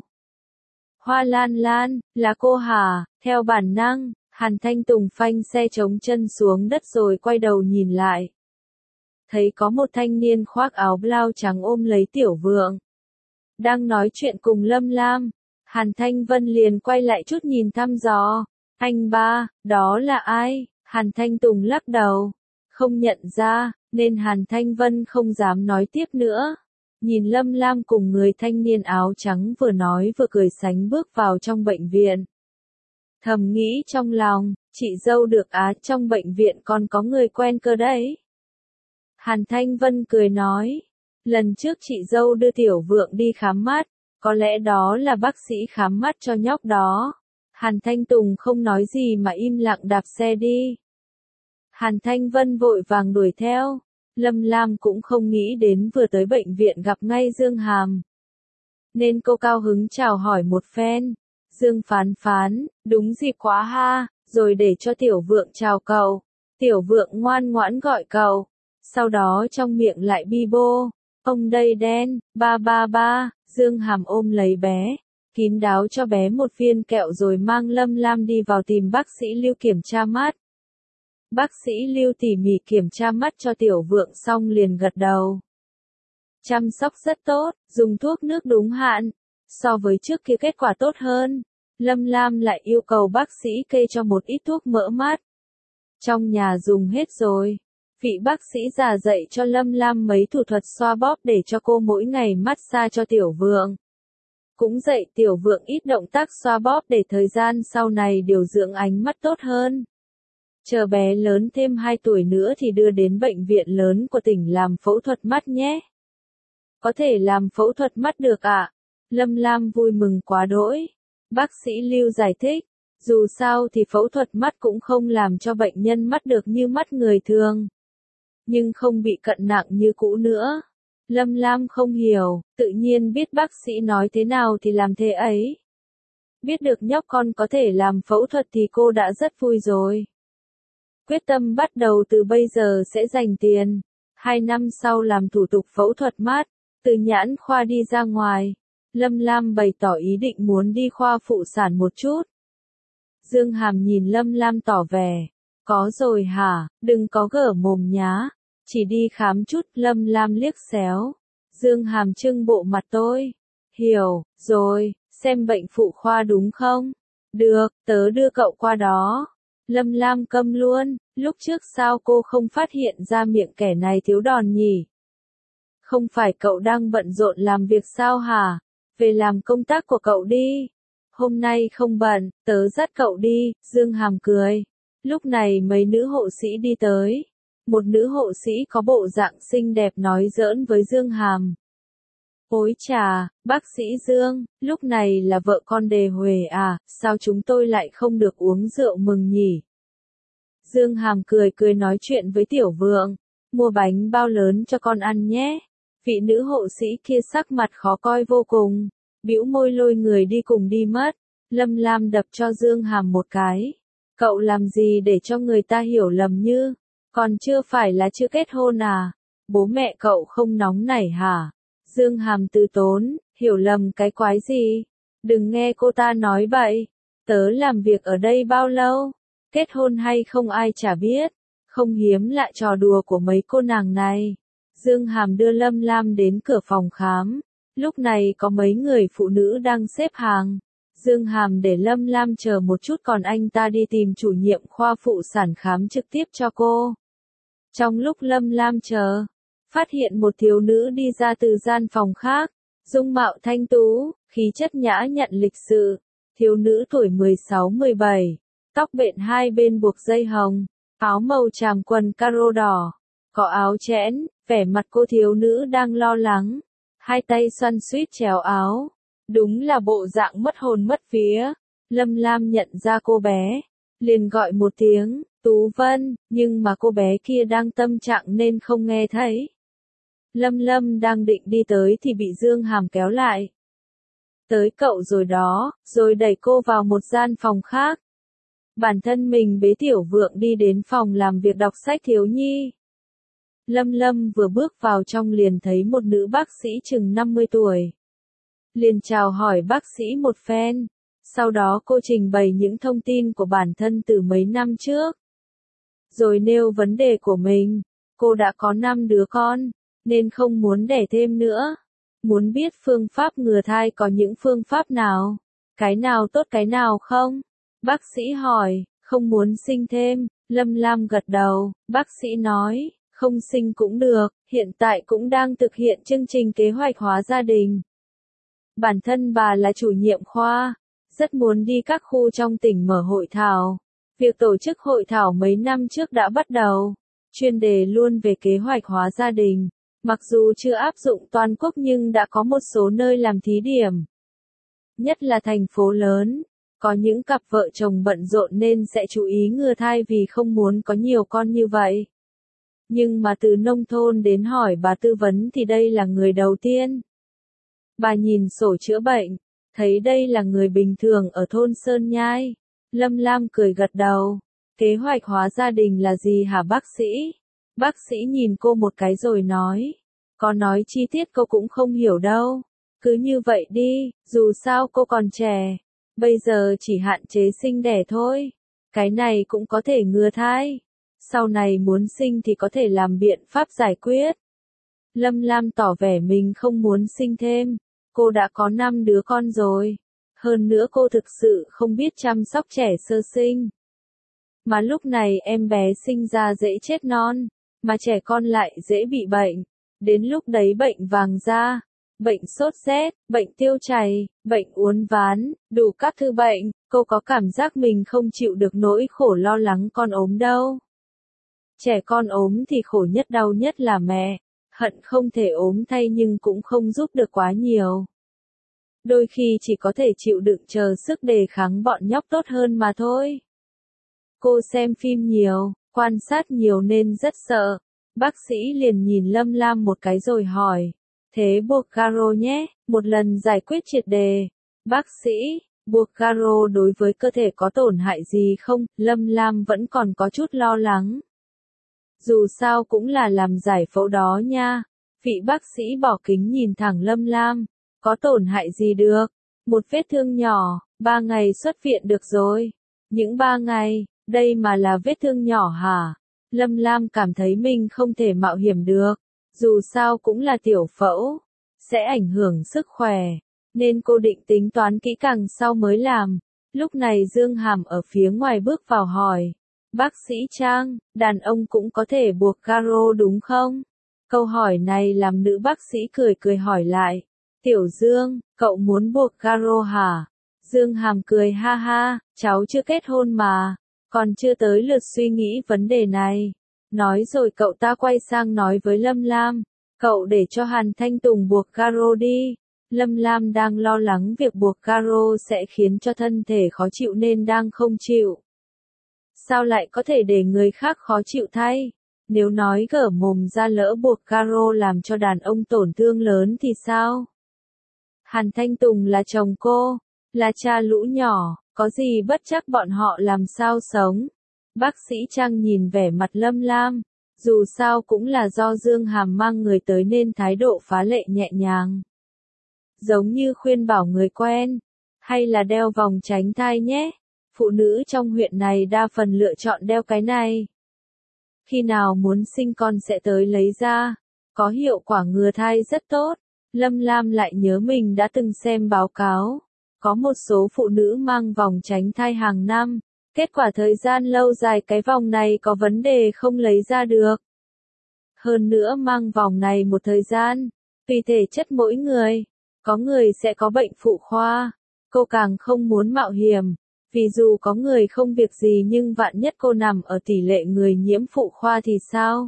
A: Hoa Lan Lan, là cô hả? Theo bản năng, Hàn Thanh Tùng phanh xe chống chân xuống đất rồi quay đầu nhìn lại. Thấy có một thanh niên khoác áo blau trắng ôm lấy Tiểu Vượng. Đang nói chuyện cùng Lâm Lam. Hàn Thanh Vân liền quay lại chút nhìn thăm dò. Anh ba, đó là ai? Hàn Thanh Tùng lắc đầu. Không nhận ra, nên Hàn Thanh Vân không dám nói tiếp nữa. Nhìn Lâm Lam cùng người thanh niên áo trắng vừa nói vừa cười sánh bước vào trong bệnh viện. Thầm nghĩ trong lòng, chị dâu được á, trong bệnh viện còn có người quen cơ đấy. Hàn Thanh Vân cười nói, lần trước chị dâu đưa Tiểu Vượng đi khám mắt, có lẽ đó là bác sĩ khám mắt cho nhóc đó. Hàn Thanh Tùng không nói gì mà im lặng đạp xe đi. Hàn Thanh Vân vội vàng đuổi theo. Lâm Lam cũng không nghĩ đến vừa tới bệnh viện gặp ngay Dương Hàm. Nên cô cao hứng chào hỏi một phen. Dương Phán Phán, đúng dịp quá ha, rồi để cho Tiểu Vượng chào cậu. Tiểu Vượng ngoan ngoãn gọi cậu. Sau đó trong miệng lại bi bô. Ông đây đen, ba ba ba, Dương Hàm ôm lấy bé. Kín đáo cho bé một viên kẹo rồi mang Lâm Lam đi vào tìm bác sĩ Lưu kiểm tra mắt. Bác sĩ Lưu tỉ mỉ kiểm tra mắt cho Tiểu Vượng xong liền gật đầu. Chăm sóc rất tốt, dùng thuốc nước đúng hạn. So với trước kia kết quả tốt hơn. Lâm Lam lại yêu cầu bác sĩ kê cho một ít thuốc mỡ mắt. Trong nhà dùng hết rồi. Vị bác sĩ già dạy cho Lâm Lam mấy thủ thuật xoa bóp để cho cô mỗi ngày massage cho Tiểu Vượng. Cũng dạy Tiểu Vượng ít động tác xoa bóp để thời gian sau này điều dưỡng ánh mắt tốt hơn. Chờ bé lớn thêm 2 tuổi nữa thì đưa đến bệnh viện lớn của tỉnh làm phẫu thuật mắt nhé. Có thể làm phẫu thuật mắt được ạ? Lâm Lam vui mừng quá đỗi. Bác sĩ Lưu giải thích, dù sao thì phẫu thuật mắt cũng không làm cho bệnh nhân mắt được như mắt người thường. Nhưng không bị cận nặng như cũ nữa. Lâm Lam không hiểu, tự nhiên biết bác sĩ nói thế nào thì làm thế ấy. Biết được nhóc con có thể làm phẫu thuật thì cô đã rất vui rồi. Quyết tâm bắt đầu từ bây giờ sẽ dành tiền. 2 năm sau làm thủ tục phẫu thuật mắt, từ nhãn khoa đi ra ngoài. Lâm Lam bày tỏ ý định muốn đi khoa phụ sản một chút. Dương Hàm nhìn Lâm Lam tỏ vẻ. Có rồi hả, đừng có gở mồm nhá. Chỉ đi khám chút. Lâm Lam liếc xéo. Dương Hàm trưng bộ mặt tôi. Hiểu, rồi, xem bệnh phụ khoa đúng không? Được, tớ đưa cậu qua đó. Lâm Lam câm luôn, lúc trước sao cô không phát hiện ra miệng kẻ này thiếu đòn nhỉ? Không phải cậu đang bận rộn làm việc sao hả? Về làm công tác của cậu đi. Hôm nay không bận, tớ dắt cậu đi. Dương Hàm cười. Lúc này mấy nữ hộ sĩ đi tới. Một nữ hộ sĩ có bộ dạng xinh đẹp nói giỡn với Dương Hàm. Ôi chà, bác sĩ Dương, lúc này là vợ con Đề Huệ à, sao chúng tôi lại không được uống rượu mừng nhỉ? Dương Hàm cười cười nói chuyện với Tiểu Vượng, mua bánh bao lớn cho con ăn nhé. Vị nữ hộ sĩ kia sắc mặt khó coi vô cùng, bĩu môi lôi người đi cùng đi mất. Lâm Lam đập cho Dương Hàm một cái. Cậu làm gì để cho người ta hiểu lầm như, còn chưa phải là chưa kết hôn à? Bố mẹ cậu không nóng nảy hả? Dương Hàm từ tốn, hiểu lầm cái quái gì? Đừng nghe cô ta nói bậy. Tớ làm việc ở đây bao lâu? Kết hôn hay không ai chả biết. Không hiếm lạ trò đùa của mấy cô nàng này. Dương Hàm đưa Lâm Lam đến cửa phòng khám. Lúc này có mấy người phụ nữ đang xếp hàng. Dương Hàm để Lâm Lam chờ một chút còn anh ta đi tìm chủ nhiệm khoa phụ sản khám trực tiếp cho cô. Trong lúc Lâm Lam chờ, phát hiện một thiếu nữ đi ra từ gian phòng khác. Dung mạo thanh tú, khí chất nhã nhặn lịch sự. Thiếu nữ tuổi 16-17, tóc bện hai bên buộc dây hồng, áo màu tràm quần caro đỏ, có áo chẽn, vẻ mặt cô thiếu nữ đang lo lắng, hai tay xoăn xuýt chéo áo, đúng là bộ dạng mất hồn mất vía. Lâm Lam nhận ra cô bé, liền gọi một tiếng, Tú Vân, nhưng mà cô bé kia đang tâm trạng nên không nghe thấy. Lâm Lâm đang định đi tới thì bị Dương Hàm kéo lại. Tới cậu rồi đó, rồi đẩy cô vào một gian phòng khác. Bản thân mình bế Tiểu Vượng đi đến phòng làm việc đọc sách thiếu nhi. Lâm Lâm vừa bước vào trong liền thấy một nữ bác sĩ chừng 50 tuổi. Liền chào hỏi bác sĩ một phen. Sau đó cô trình bày những thông tin của bản thân từ mấy năm trước. Rồi nêu vấn đề của mình. Cô đã có 5 đứa con, nên không muốn đẻ thêm nữa. Muốn biết phương pháp ngừa thai có những phương pháp nào? Cái nào tốt cái nào không? Bác sĩ hỏi, không muốn sinh thêm. Lâm Lam gật đầu, bác sĩ nói, không sinh cũng được, hiện tại cũng đang thực hiện chương trình kế hoạch hóa gia đình. Bản thân bà là chủ nhiệm khoa, rất muốn đi các khu trong tỉnh mở hội thảo. Việc tổ chức hội thảo mấy năm trước đã bắt đầu, chuyên đề luôn về kế hoạch hóa gia đình. Mặc dù chưa áp dụng toàn quốc nhưng đã có một số nơi làm thí điểm. Nhất là thành phố lớn, có những cặp vợ chồng bận rộn nên sẽ chú ý ngừa thai vì không muốn có nhiều con như vậy. Nhưng mà từ nông thôn đến hỏi bà tư vấn thì đây là người đầu tiên. Bà nhìn sổ chữa bệnh, thấy đây là người bình thường ở thôn Sơn Nhai. Lâm Lam cười gật đầu. Kế hoạch hóa gia đình là gì hả bác sĩ? Bác sĩ nhìn cô một cái rồi nói. Có nói chi tiết cô cũng không hiểu đâu. Cứ như vậy đi, dù sao cô còn trẻ. Bây giờ chỉ hạn chế sinh đẻ thôi. Cái này cũng có thể ngừa thai. Sau này muốn sinh thì có thể làm biện pháp giải quyết. Lâm Lam tỏ vẻ mình không muốn sinh thêm. Cô đã có 5 đứa con rồi. Hơn nữa cô thực sự không biết chăm sóc trẻ sơ sinh. Mà lúc này em bé sinh ra dễ chết non, mà trẻ con lại dễ bị bệnh. Đến lúc đấy bệnh vàng da, bệnh sốt rét, bệnh tiêu chảy, bệnh uốn ván, đủ các thứ bệnh, cô có cảm giác mình không chịu được nỗi khổ lo lắng con ốm đâu. Trẻ con ốm thì khổ nhất đau nhất là mẹ, hận không thể ốm thay nhưng cũng không giúp được quá nhiều. Đôi khi chỉ có thể chịu đựng chờ sức đề kháng bọn nhóc tốt hơn mà thôi. Cô xem phim nhiều, quan sát nhiều nên rất sợ. Bác sĩ liền nhìn Lâm Lam một cái rồi hỏi. Thế buộc garo nhé, một lần giải quyết triệt đề. Bác sĩ, buộc garo đối với cơ thể có tổn hại gì không? Lâm Lam vẫn còn có chút lo lắng. Dù sao cũng là làm giải phẫu đó nha. Vị bác sĩ bỏ kính nhìn thẳng Lâm Lam. Có tổn hại gì được? Một vết thương nhỏ, 3 ngày xuất viện được rồi. Những 3 ngày, đây mà là vết thương nhỏ hả? Lâm Lam cảm thấy mình không thể mạo hiểm được. Dù sao cũng là tiểu phẫu, sẽ ảnh hưởng sức khỏe. Nên cô định tính toán kỹ càng sau mới làm. Lúc này Dương Hàm ở phía ngoài bước vào hỏi. Bác sĩ Trang, đàn ông cũng có thể buộc garo đúng không? Câu hỏi này làm nữ bác sĩ cười cười hỏi lại. Tiểu Dương, cậu muốn buộc garo hả? Dương Hàm cười ha ha, cháu chưa kết hôn mà, còn chưa tới lượt suy nghĩ vấn đề này. Nói rồi cậu ta quay sang nói với Lâm Lam, cậu để cho Hàn Thanh Tùng buộc garo đi. Lâm Lam đang lo lắng việc buộc garo sẽ khiến cho thân thể khó chịu nên đang không chịu. Sao lại có thể để người khác khó chịu thay? Nếu nói gở mồm ra lỡ buộc garo làm cho đàn ông tổn thương lớn thì sao? Hàn Thanh Tùng là chồng cô, Là cha lũ nhỏ, có gì bất chắc bọn họ làm sao sống. Bác sĩ Trang nhìn vẻ mặt Lâm Lam, dù sao cũng là do Dương Hàm mang người tới nên thái độ phá lệ nhẹ nhàng. Giống như khuyên bảo người quen, hay là đeo vòng tránh thai nhé. Phụ nữ trong huyện này đa phần lựa chọn đeo cái này. Khi nào muốn sinh con sẽ tới lấy ra, có hiệu quả ngừa thai rất tốt. Lâm Lam lại nhớ mình đã từng xem báo cáo, có một số phụ nữ mang vòng tránh thai hàng năm, kết quả thời gian lâu dài cái vòng này có vấn đề không lấy ra được. Hơn nữa mang vòng này một thời gian, tùy thể chất mỗi người, có người sẽ có bệnh phụ khoa, cô càng không muốn mạo hiểm, vì dù có người không việc gì nhưng vạn nhất cô nằm ở tỷ lệ người nhiễm phụ khoa thì sao?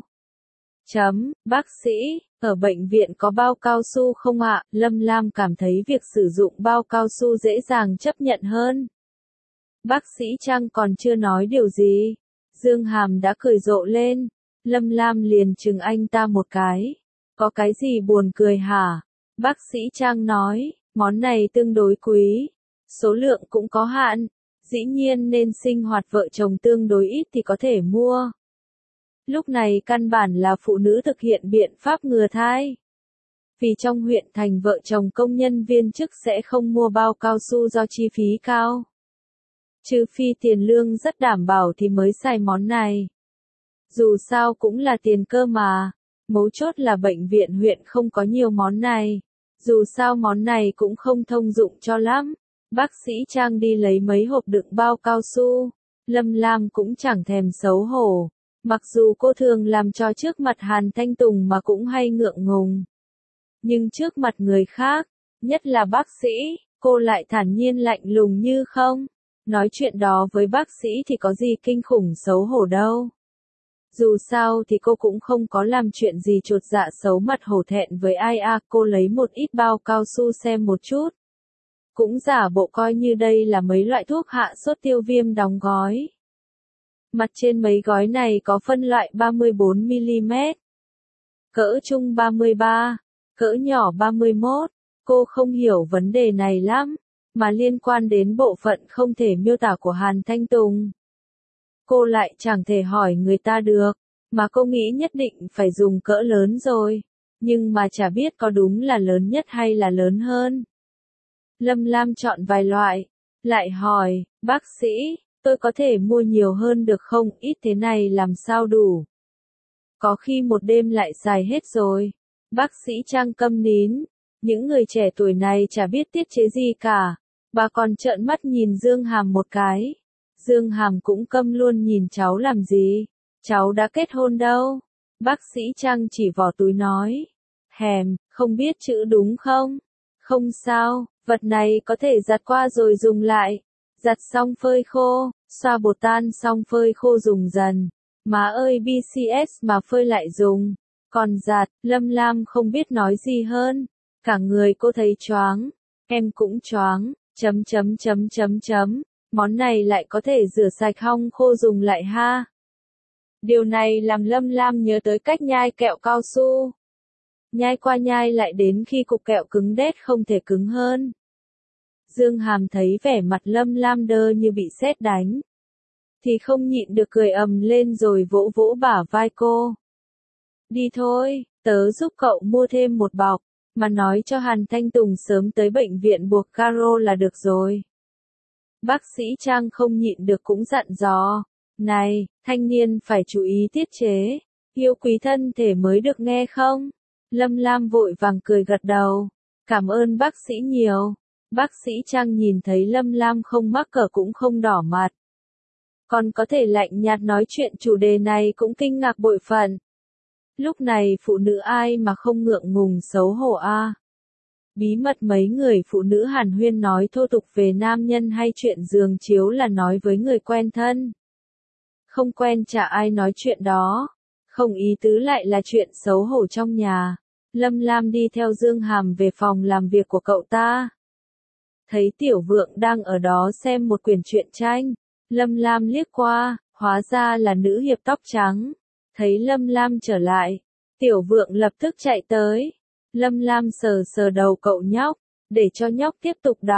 A: Bác sĩ, ở bệnh viện có bao cao su không ạ? Lâm Lam cảm thấy việc sử dụng bao cao su dễ dàng chấp nhận hơn. Bác sĩ Trang còn chưa nói điều gì, Dương Hàm đã cười rộ lên. Lâm Lam liền chừng anh ta một cái. Có cái gì buồn cười hả? Bác sĩ Trang nói, món này tương đối quý, số lượng cũng có hạn, dĩ nhiên nên sinh hoạt vợ chồng tương đối ít thì có thể mua. Lúc này căn bản là phụ nữ thực hiện biện pháp ngừa thai. Vì trong huyện thành vợ chồng công nhân viên chức sẽ không mua bao cao su do chi phí cao. Trừ phi tiền lương rất đảm bảo thì mới xài món này. Dù sao cũng là tiền cơ mà, mấu chốt là bệnh viện huyện không có nhiều món này. Dù sao món này cũng không thông dụng cho lắm. Bác sĩ Trang đi lấy mấy hộp đựng bao cao su. Lâm Lam cũng chẳng thèm xấu hổ. Mặc dù cô thường làm trò trước mặt Hàn Thanh Tùng mà cũng hay ngượng ngùng. Nhưng trước mặt người khác, nhất là bác sĩ, cô lại thản nhiên lạnh lùng như không. Nói chuyện đó với bác sĩ thì có gì kinh khủng xấu hổ đâu. Dù sao thì cô cũng không có làm chuyện gì chột dạ xấu mặt hổ thẹn với ai à. Cô lấy một ít bao cao su xem một chút. Cũng giả bộ coi như đây là mấy loại thuốc hạ sốt tiêu viêm đóng gói. Mặt trên mấy gói này có phân loại 34mm, cỡ trung 33, cỡ nhỏ 31. Cô không hiểu vấn đề này lắm, mà liên quan đến bộ phận không thể miêu tả của Hàn Thanh Tùng. Cô lại chẳng thể hỏi người ta được, mà cô nghĩ nhất định phải dùng cỡ lớn rồi, nhưng mà chả biết có đúng là lớn nhất hay là lớn hơn. Lâm Lam chọn vài loại, lại hỏi, bác sĩ, tôi có thể mua nhiều hơn được không? Ít thế này làm sao đủ? Có khi một đêm lại xài hết rồi. Bác sĩ Trang câm nín, những người trẻ tuổi này chả biết tiết chế gì cả. Bà còn trợn mắt nhìn Dương Hàm một cái. Dương Hàm cũng câm luôn, nhìn cháu làm gì? Cháu đã kết hôn đâu? Bác sĩ Trang chỉ vào túi nói. Không biết chữ đúng không? Không sao, vật này có thể giặt qua rồi dùng lại. Giặt xong phơi khô, xoa bột tan xong phơi khô dùng dần. Má ơi BCS mà phơi lại dùng. Còn giặt, Lâm Lam không biết nói gì hơn. Cả người cô thấy choáng. Em cũng choáng. Món này lại có thể rửa sạch hong khô dùng lại ha. Điều này làm Lâm Lam nhớ tới cách nhai kẹo cao su. Nhai qua nhai lại đến khi cục kẹo cứng đét không thể cứng hơn. Dương Hàm thấy vẻ mặt Lâm Lam đơ như bị sét đánh, thì không nhịn được cười ầm lên rồi vỗ vỗ bả vai cô. Đi thôi, tớ giúp cậu mua thêm một bọc, mà nói cho Hàn Thanh Tùng sớm tới bệnh viện buộc caro là được rồi. Bác sĩ Trang không nhịn được cũng dặn dò. Này, thanh niên phải chú ý tiết chế, yêu quý thân thể mới được nghe không? Lâm Lam vội vàng cười gật đầu. Cảm ơn bác sĩ nhiều. Bác sĩ Trang nhìn thấy Lâm Lam không mắc cỡ cũng không đỏ mặt. Còn có thể lạnh nhạt nói chuyện chủ đề này cũng kinh ngạc bội phần. Lúc này phụ nữ ai mà không ngượng ngùng xấu hổ a? Bí mật mấy người phụ nữ hàn huyên nói thô tục về nam nhân hay chuyện giường chiếu là nói với người quen thân. Không quen chả ai nói chuyện đó. Không ý tứ lại là chuyện xấu hổ trong nhà. Lâm Lam đi theo Dương Hàm về phòng làm việc của cậu ta. Thấy Tiểu Vượng đang ở đó xem một quyển truyện tranh. Lâm Lam liếc qua, hóa ra là nữ hiệp tóc trắng. Thấy Lâm Lam trở lại, Tiểu Vượng lập tức chạy tới. Lâm Lam sờ sờ đầu cậu nhóc, để cho nhóc tiếp tục đọc.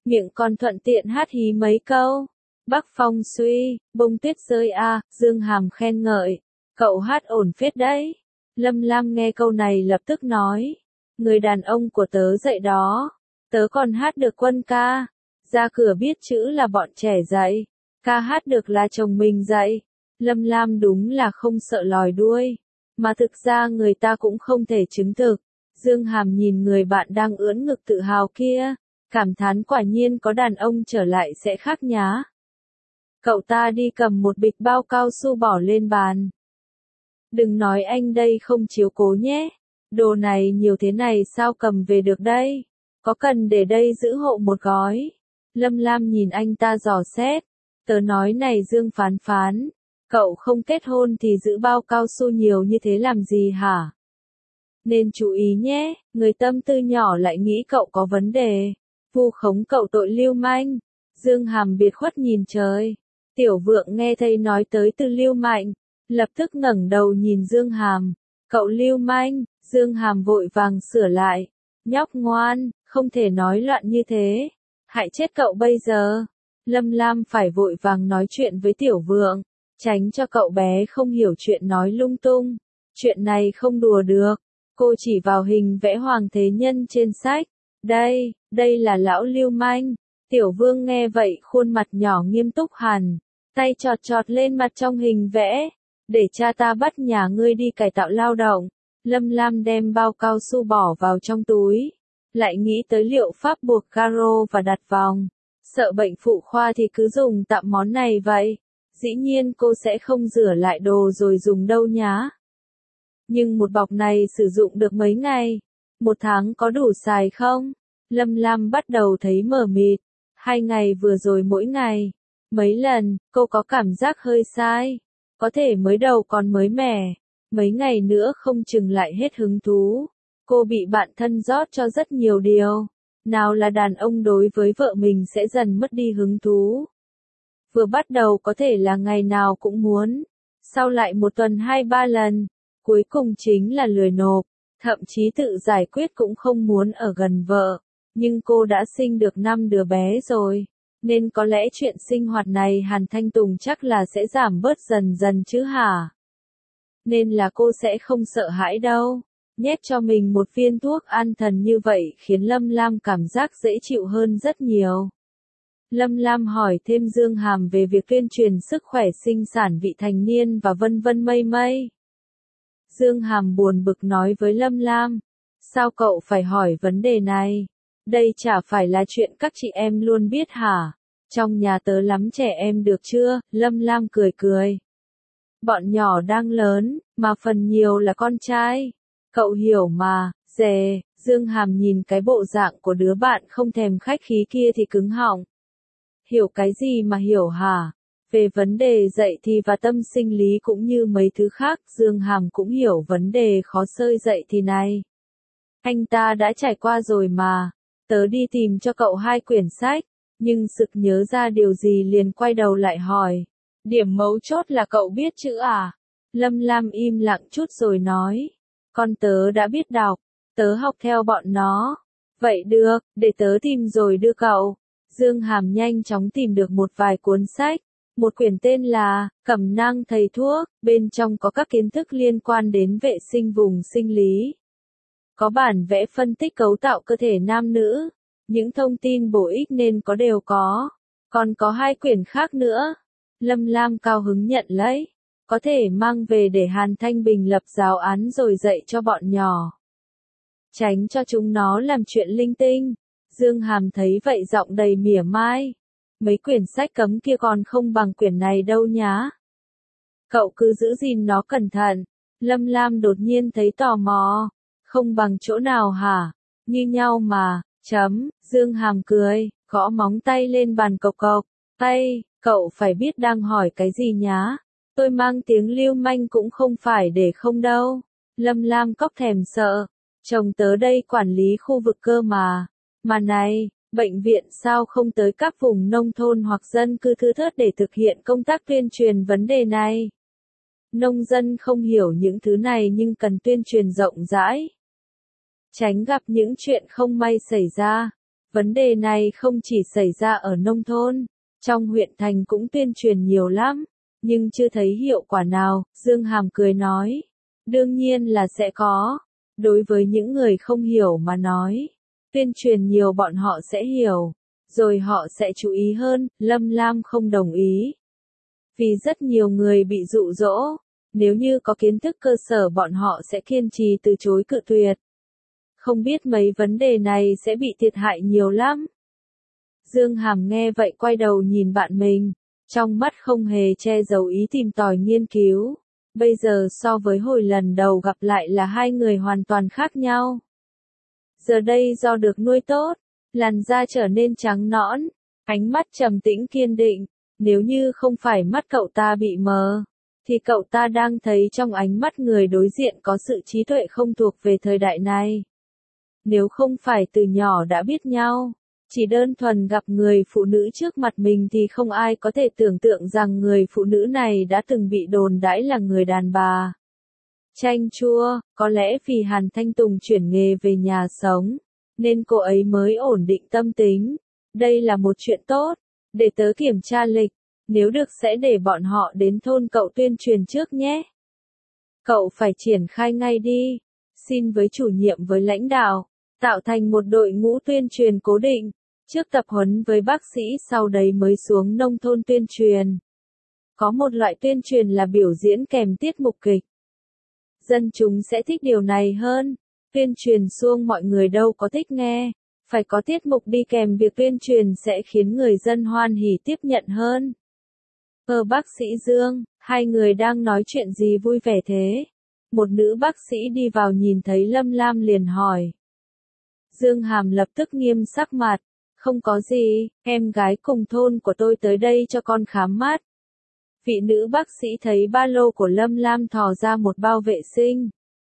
A: miệng còn thuận tiện hát hí mấy câu. Bắc phong suy, bông tuyết rơi a, Dương Hàm khen ngợi. Cậu hát ổn phết đấy. Lâm Lam nghe câu này lập tức nói. Người đàn ông của tớ dạy đó. Tớ còn hát được quân ca. Ra cửa biết chữ là bọn trẻ dạy. Ca hát được là chồng mình dạy. Lâm Lam đúng là không sợ lòi đuôi. Mà thực ra người ta cũng không thể chứng thực. Dương Hàm nhìn người bạn đang ưỡn ngực tự hào kia. Cảm thán quả nhiên có đàn ông trở lại sẽ khác nhá. Cậu ta đi cầm một bịch bao cao su bỏ lên bàn. Đừng nói anh đây không chiếu cố nhé. Đồ này nhiều thế này sao cầm về được đây? Có cần để đây giữ hộ một gói? Lâm Lam nhìn anh ta dò xét. Tớ nói này Dương Phán Phán. Cậu không kết hôn thì giữ bao cao su nhiều như thế làm gì hả? Nên chú ý nhé, người tâm tư nhỏ lại nghĩ cậu có vấn đề. Vu khống cậu tội lưu manh. Dương Hàm biệt khuất nhìn trời. Tiểu Vượng nghe thầy nói tới từ lưu mạnh. Lập tức ngẩng đầu nhìn Dương Hàm. Cậu lưu manh, Dương Hàm vội vàng sửa lại. Nhóc ngoan, không thể nói loạn như thế. Hại chết cậu bây giờ. Lâm Lam phải vội vàng nói chuyện với Tiểu Vượng. Tránh cho cậu bé không hiểu chuyện nói lung tung. Chuyện này không đùa được. Cô chỉ vào hình vẽ Hoàng Thế Nhân trên sách. Đây là lão lưu manh. Tiểu Vương nghe vậy khuôn mặt nhỏ nghiêm túc hẳn. Tay chọt chọt lên mặt trong hình vẽ. Để cha ta bắt nhà ngươi đi cải tạo lao động. Lâm Lam đem bao cao su bỏ vào trong túi. Lại nghĩ tới liệu pháp buộc caro và đặt vòng. Sợ bệnh phụ khoa thì cứ dùng tạm món này vậy. Dĩ nhiên cô sẽ không rửa lại đồ rồi dùng đâu nhá. Nhưng một bọc này sử dụng được mấy ngày? Một tháng có đủ xài không? Lâm Lam bắt đầu thấy mờ mịt. 2 ngày vừa rồi mỗi ngày. Mấy lần, cô có cảm giác hơi sai. Có thể mới đầu còn mới mẻ. Mấy ngày nữa không chừng lại hết hứng thú. Cô bị bạn thân rót cho rất nhiều điều. Nào là đàn ông đối với vợ mình sẽ dần mất đi hứng thú. Vừa bắt đầu có thể là ngày nào cũng muốn. Sau lại 1 tuần 2-3 lần. Cuối cùng chính là lười nộp. Thậm chí tự giải quyết cũng không muốn ở gần vợ. Nhưng cô đã sinh được 5 đứa bé rồi. Nên có lẽ chuyện sinh hoạt này Hàn Thanh Tùng chắc là sẽ giảm bớt dần dần chứ hả? Nên là cô sẽ không sợ hãi đâu. Nhét cho mình một viên thuốc an thần như vậy khiến Lâm Lam cảm giác dễ chịu hơn rất nhiều. Lâm Lam hỏi thêm Dương Hàm về việc tuyên truyền sức khỏe sinh sản vị thành niên và vân vân mây mây. Dương Hàm buồn bực nói với Lâm Lam. Sao cậu phải hỏi vấn đề này? Đây chả phải là chuyện các chị em luôn biết hả? Trong nhà tớ lắm trẻ em được chưa? Lâm Lam cười cười. Bọn nhỏ đang lớn, mà phần nhiều là con trai. Cậu hiểu mà, dè. Dương Hàm nhìn cái bộ dạng của đứa bạn không thèm khách khí kia thì cứng họng. Hiểu cái gì mà hiểu hả? Về vấn đề dạy thì và tâm sinh lý cũng như mấy thứ khác, Dương Hàm cũng hiểu vấn đề khó xơi dạy thì này. Anh ta đã trải qua rồi mà. Tớ đi tìm cho cậu 2 quyển sách, nhưng sực nhớ ra điều gì liền quay đầu lại hỏi. Điểm mấu chốt là cậu biết chữ à? Lâm Lam im lặng chút rồi nói. Con tớ đã biết đọc, tớ học theo bọn nó. Vậy được, để tớ tìm rồi đưa cậu. Dương Hàm nhanh chóng tìm được một vài cuốn sách. Một quyển tên là Cẩm nang thầy thuốc, bên trong có các kiến thức liên quan đến vệ sinh vùng sinh lý. Có bản vẽ phân tích cấu tạo cơ thể nam nữ. Những thông tin bổ ích nên có đều có. Còn có 2 quyển khác nữa. Lâm Lam cao hứng nhận lấy. Có thể mang về để Hàn Thanh Bình lập giáo án rồi dạy cho bọn nhỏ. Tránh cho chúng nó làm chuyện linh tinh. Dương Hàm thấy vậy giọng đầy mỉa mai. Mấy quyển sách cấm kia còn không bằng quyển này đâu nhá. Cậu cứ giữ gìn nó cẩn thận. Lâm Lam đột nhiên thấy tò mò. Không bằng chỗ nào hả? Như nhau mà. Dương Hàm cười, gõ móng tay lên bàn cộc cộc. Cậu phải biết đang hỏi cái gì nhá. Tôi mang tiếng lưu manh cũng không phải để không đâu. Lâm Lam cóc thèm sợ. Chồng tớ đây quản lý khu vực cơ mà. Mà này, bệnh viện sao không tới các vùng nông thôn hoặc dân cư thưa thớt để thực hiện công tác tuyên truyền vấn đề này? Nông dân không hiểu những thứ này nhưng cần tuyên truyền rộng rãi. Tránh gặp những chuyện không may xảy ra. Vấn đề này không chỉ xảy ra ở nông thôn, trong huyện thành cũng tuyên truyền nhiều lắm, nhưng chưa thấy hiệu quả nào, Dương Hàm cười nói. Đương nhiên là sẽ có. Đối với những người không hiểu mà nói, tuyên truyền nhiều bọn họ sẽ hiểu, rồi họ sẽ chú ý hơn, Lâm Lam không đồng ý. Vì rất nhiều người bị dụ dỗ, nếu như có kiến thức cơ sở bọn họ sẽ kiên trì từ chối cự tuyệt. Không biết mấy vấn đề này sẽ bị thiệt hại nhiều lắm. Dương Hàm nghe vậy quay đầu nhìn bạn mình, trong mắt không hề che giấu ý tìm tòi nghiên cứu. Bây giờ so với hồi lần đầu gặp lại là hai người hoàn toàn khác nhau. Giờ đây do được nuôi tốt, làn da trở nên trắng nõn, ánh mắt trầm tĩnh kiên định. Nếu như không phải mắt cậu ta bị mờ, thì cậu ta đang thấy trong ánh mắt người đối diện có sự trí tuệ không thuộc về thời đại này. Nếu không phải từ nhỏ đã biết nhau, chỉ đơn thuần gặp người phụ nữ trước mặt mình thì không ai có thể tưởng tượng rằng người phụ nữ này đã từng bị đồn đãi là người đàn bà. Chanh chua, có lẽ vì Hàn Thanh Tùng chuyển nghề về nhà sống, nên cô ấy mới ổn định tâm tính. Đây là một chuyện tốt, để tớ kiểm tra lịch, nếu được sẽ để bọn họ đến thôn cậu tuyên truyền trước nhé. Cậu phải triển khai ngay đi, xin với chủ nhiệm với lãnh đạo, tạo thành một đội ngũ tuyên truyền cố định. Trước tập huấn với bác sĩ sau đấy mới xuống nông thôn tuyên truyền. Có một loại tuyên truyền là biểu diễn kèm tiết mục kịch. Dân chúng sẽ thích điều này hơn. Tuyên truyền suông mọi người đâu có thích nghe. Phải có tiết mục đi kèm việc tuyên truyền sẽ khiến người dân hoan hỉ tiếp nhận hơn. Bác sĩ Dương, hai người đang nói chuyện gì vui vẻ thế? Một nữ bác sĩ đi vào nhìn thấy Lâm Lam liền hỏi. Dương Hàm lập tức nghiêm sắc mặt. Không có gì, em gái cùng thôn của tôi tới đây cho con khám mắt. Vị nữ bác sĩ thấy ba lô của Lâm Lam thò ra một bao vệ sinh.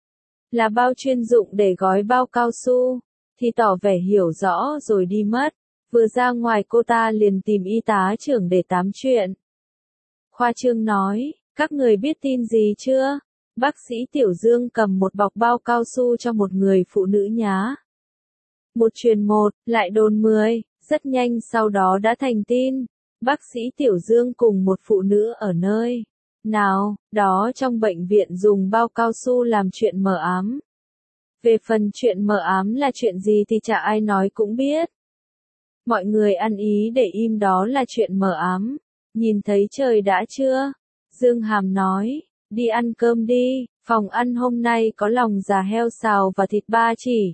A: Là bao chuyên dụng để gói bao cao su, thì tỏ vẻ hiểu rõ rồi đi mất. Vừa ra ngoài cô ta liền tìm y tá trưởng để tám chuyện. Khoa trương nói, các người biết tin gì chưa? Bác sĩ Tiểu Dương cầm một bọc bao cao su cho một người phụ nữ nhá. Một truyền một, lại đồn 10, rất nhanh sau đó đã thành tin. Bác sĩ Tiểu Dương cùng một phụ nữ ở nơi nào đó trong bệnh viện dùng bao cao su làm chuyện mờ ám. Về phần chuyện mờ ám là chuyện gì thì chả ai nói cũng biết. Mọi người ăn ý để im, đó là chuyện mờ ám. Nhìn thấy trời đã chưa? Dương Hàm nói, đi ăn cơm đi, phòng ăn hôm nay có lòng già heo xào và thịt ba chỉ.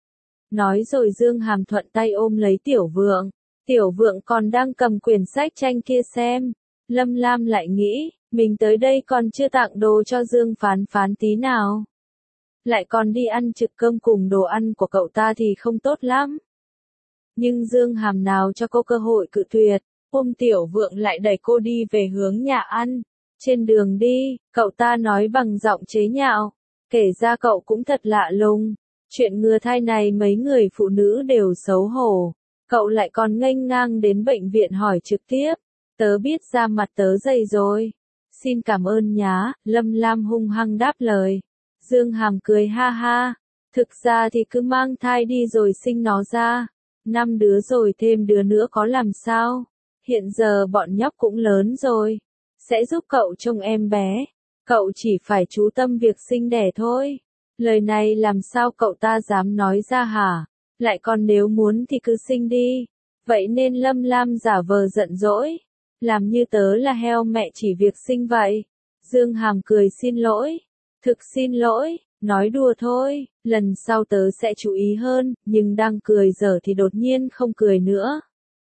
A: Nói rồi Dương Hàm thuận tay ôm lấy Tiểu Vượng. Tiểu Vượng còn đang cầm quyển sách tranh kia xem. Lâm Lam lại nghĩ, mình tới đây còn chưa tặng đồ cho Dương Phán Phán tí nào. Lại còn đi ăn trực cơm cùng đồ ăn của cậu ta thì không tốt lắm. Nhưng Dương Hàm nào cho cô cơ hội cự tuyệt, ôm Tiểu Vượng lại đẩy cô đi về hướng nhà ăn. Trên đường đi, cậu ta nói bằng giọng chế nhạo. Kể ra cậu cũng thật lạ lùng. Chuyện ngừa thai này mấy người phụ nữ đều xấu hổ. Cậu lại còn nghênh ngang đến bệnh viện hỏi trực tiếp. Tớ biết ra mặt tớ dày rồi. Xin cảm ơn nhá, Lâm Lam hung hăng đáp lời. Dương Hàm cười ha ha. Thực ra thì cứ mang thai đi rồi sinh nó ra. 5 đứa rồi thêm đứa nữa có làm sao. Hiện giờ bọn nhóc cũng lớn rồi. Sẽ giúp cậu trông em bé. Cậu chỉ phải chú tâm việc sinh đẻ thôi. Lời này làm sao cậu ta dám nói ra hả? Lại còn nếu muốn thì cứ sinh đi. Vậy nên Lâm Lam giả vờ giận dỗi. Làm như tớ là heo mẹ chỉ việc sinh vậy. Dương Hàm cười xin lỗi. Thực xin lỗi, nói đùa thôi, lần sau tớ sẽ chú ý hơn, nhưng đang cười dở thì đột nhiên không cười nữa.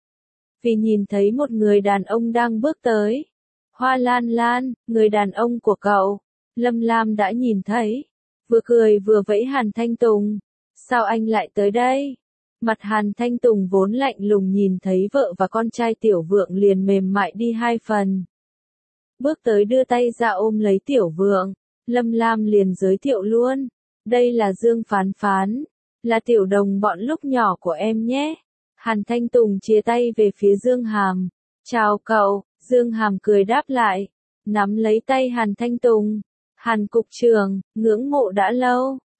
A: Vì nhìn thấy một người đàn ông đang bước tới. Hoa Lan Lan, người đàn ông của cậu. Lâm Lam đã nhìn thấy. Vừa cười vừa vẫy Hàn Thanh Tùng. Sao anh lại tới đây? Mặt Hàn Thanh Tùng vốn lạnh lùng nhìn thấy vợ và con trai Tiểu Vượng liền mềm mại đi 2 phần. Bước tới đưa tay ra ôm lấy Tiểu Vượng. Lâm Lam liền giới thiệu luôn. Đây là Dương Phán Phán. Là tiểu đồng bọn lúc nhỏ của em nhé. Hàn Thanh Tùng chia tay về phía Dương Hàm. Chào cậu, Dương Hàm cười đáp lại. Nắm lấy tay Hàn Thanh Tùng. Hàn cục trưởng, ngưỡng mộ đã lâu.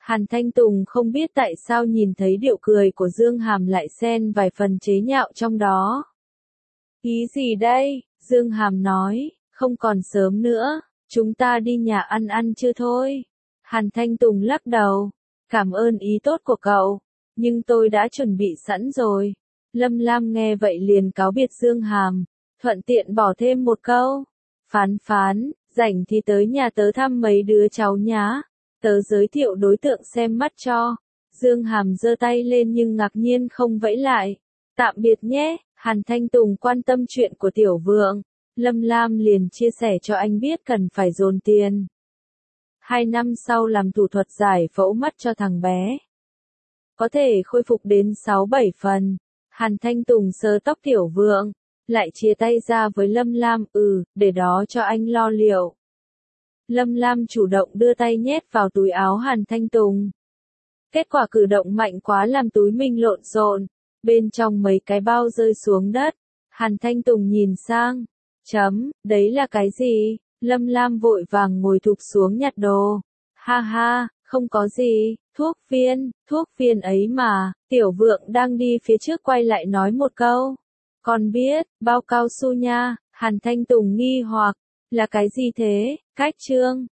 A: Hàn Thanh Tùng không biết tại sao nhìn thấy điệu cười của Dương Hàm lại xen vài phần chế nhạo trong đó. Ý gì đây? Dương Hàm nói, không còn sớm nữa, chúng ta đi nhà ăn chưa thôi. Hàn Thanh Tùng lắc đầu, cảm ơn ý tốt của cậu, nhưng tôi đã chuẩn bị sẵn rồi. Lâm Lam nghe vậy liền cáo biệt Dương Hàm, thuận tiện bỏ thêm một câu. Phán, rảnh thì tới nhà tớ thăm mấy đứa cháu nhá. Tớ giới thiệu đối tượng xem mắt cho. Dương Hàm giơ tay lên nhưng ngạc nhiên không vẫy lại. Tạm biệt nhé, Hàn Thanh Tùng quan tâm chuyện của Tiểu Vượng. Lâm Lam liền chia sẻ cho anh biết cần phải dồn tiền. 2 năm sau làm thủ thuật giải phẫu mắt cho thằng bé. Có thể khôi phục đến 6-7 phần. Hàn Thanh Tùng sờ tóc Tiểu Vượng, lại chia tay ra với Lâm Lam, để đó cho anh lo liệu. Lâm Lam chủ động đưa tay nhét vào túi áo Hàn Thanh Tùng. Kết quả cử động mạnh quá làm túi mình lộn xộn, bên trong mấy cái bao rơi xuống đất. Hàn Thanh Tùng nhìn sang, đấy là cái gì? Lâm Lam vội vàng ngồi thụp xuống nhặt đồ. Ha, không có gì, thuốc viên ấy mà. Tiểu Vượng đang đi phía trước quay lại nói một câu. Con biết, bao cao su nha. Hàn Thanh Tùng nghi hoặc, là cái gì thế? Cách trương.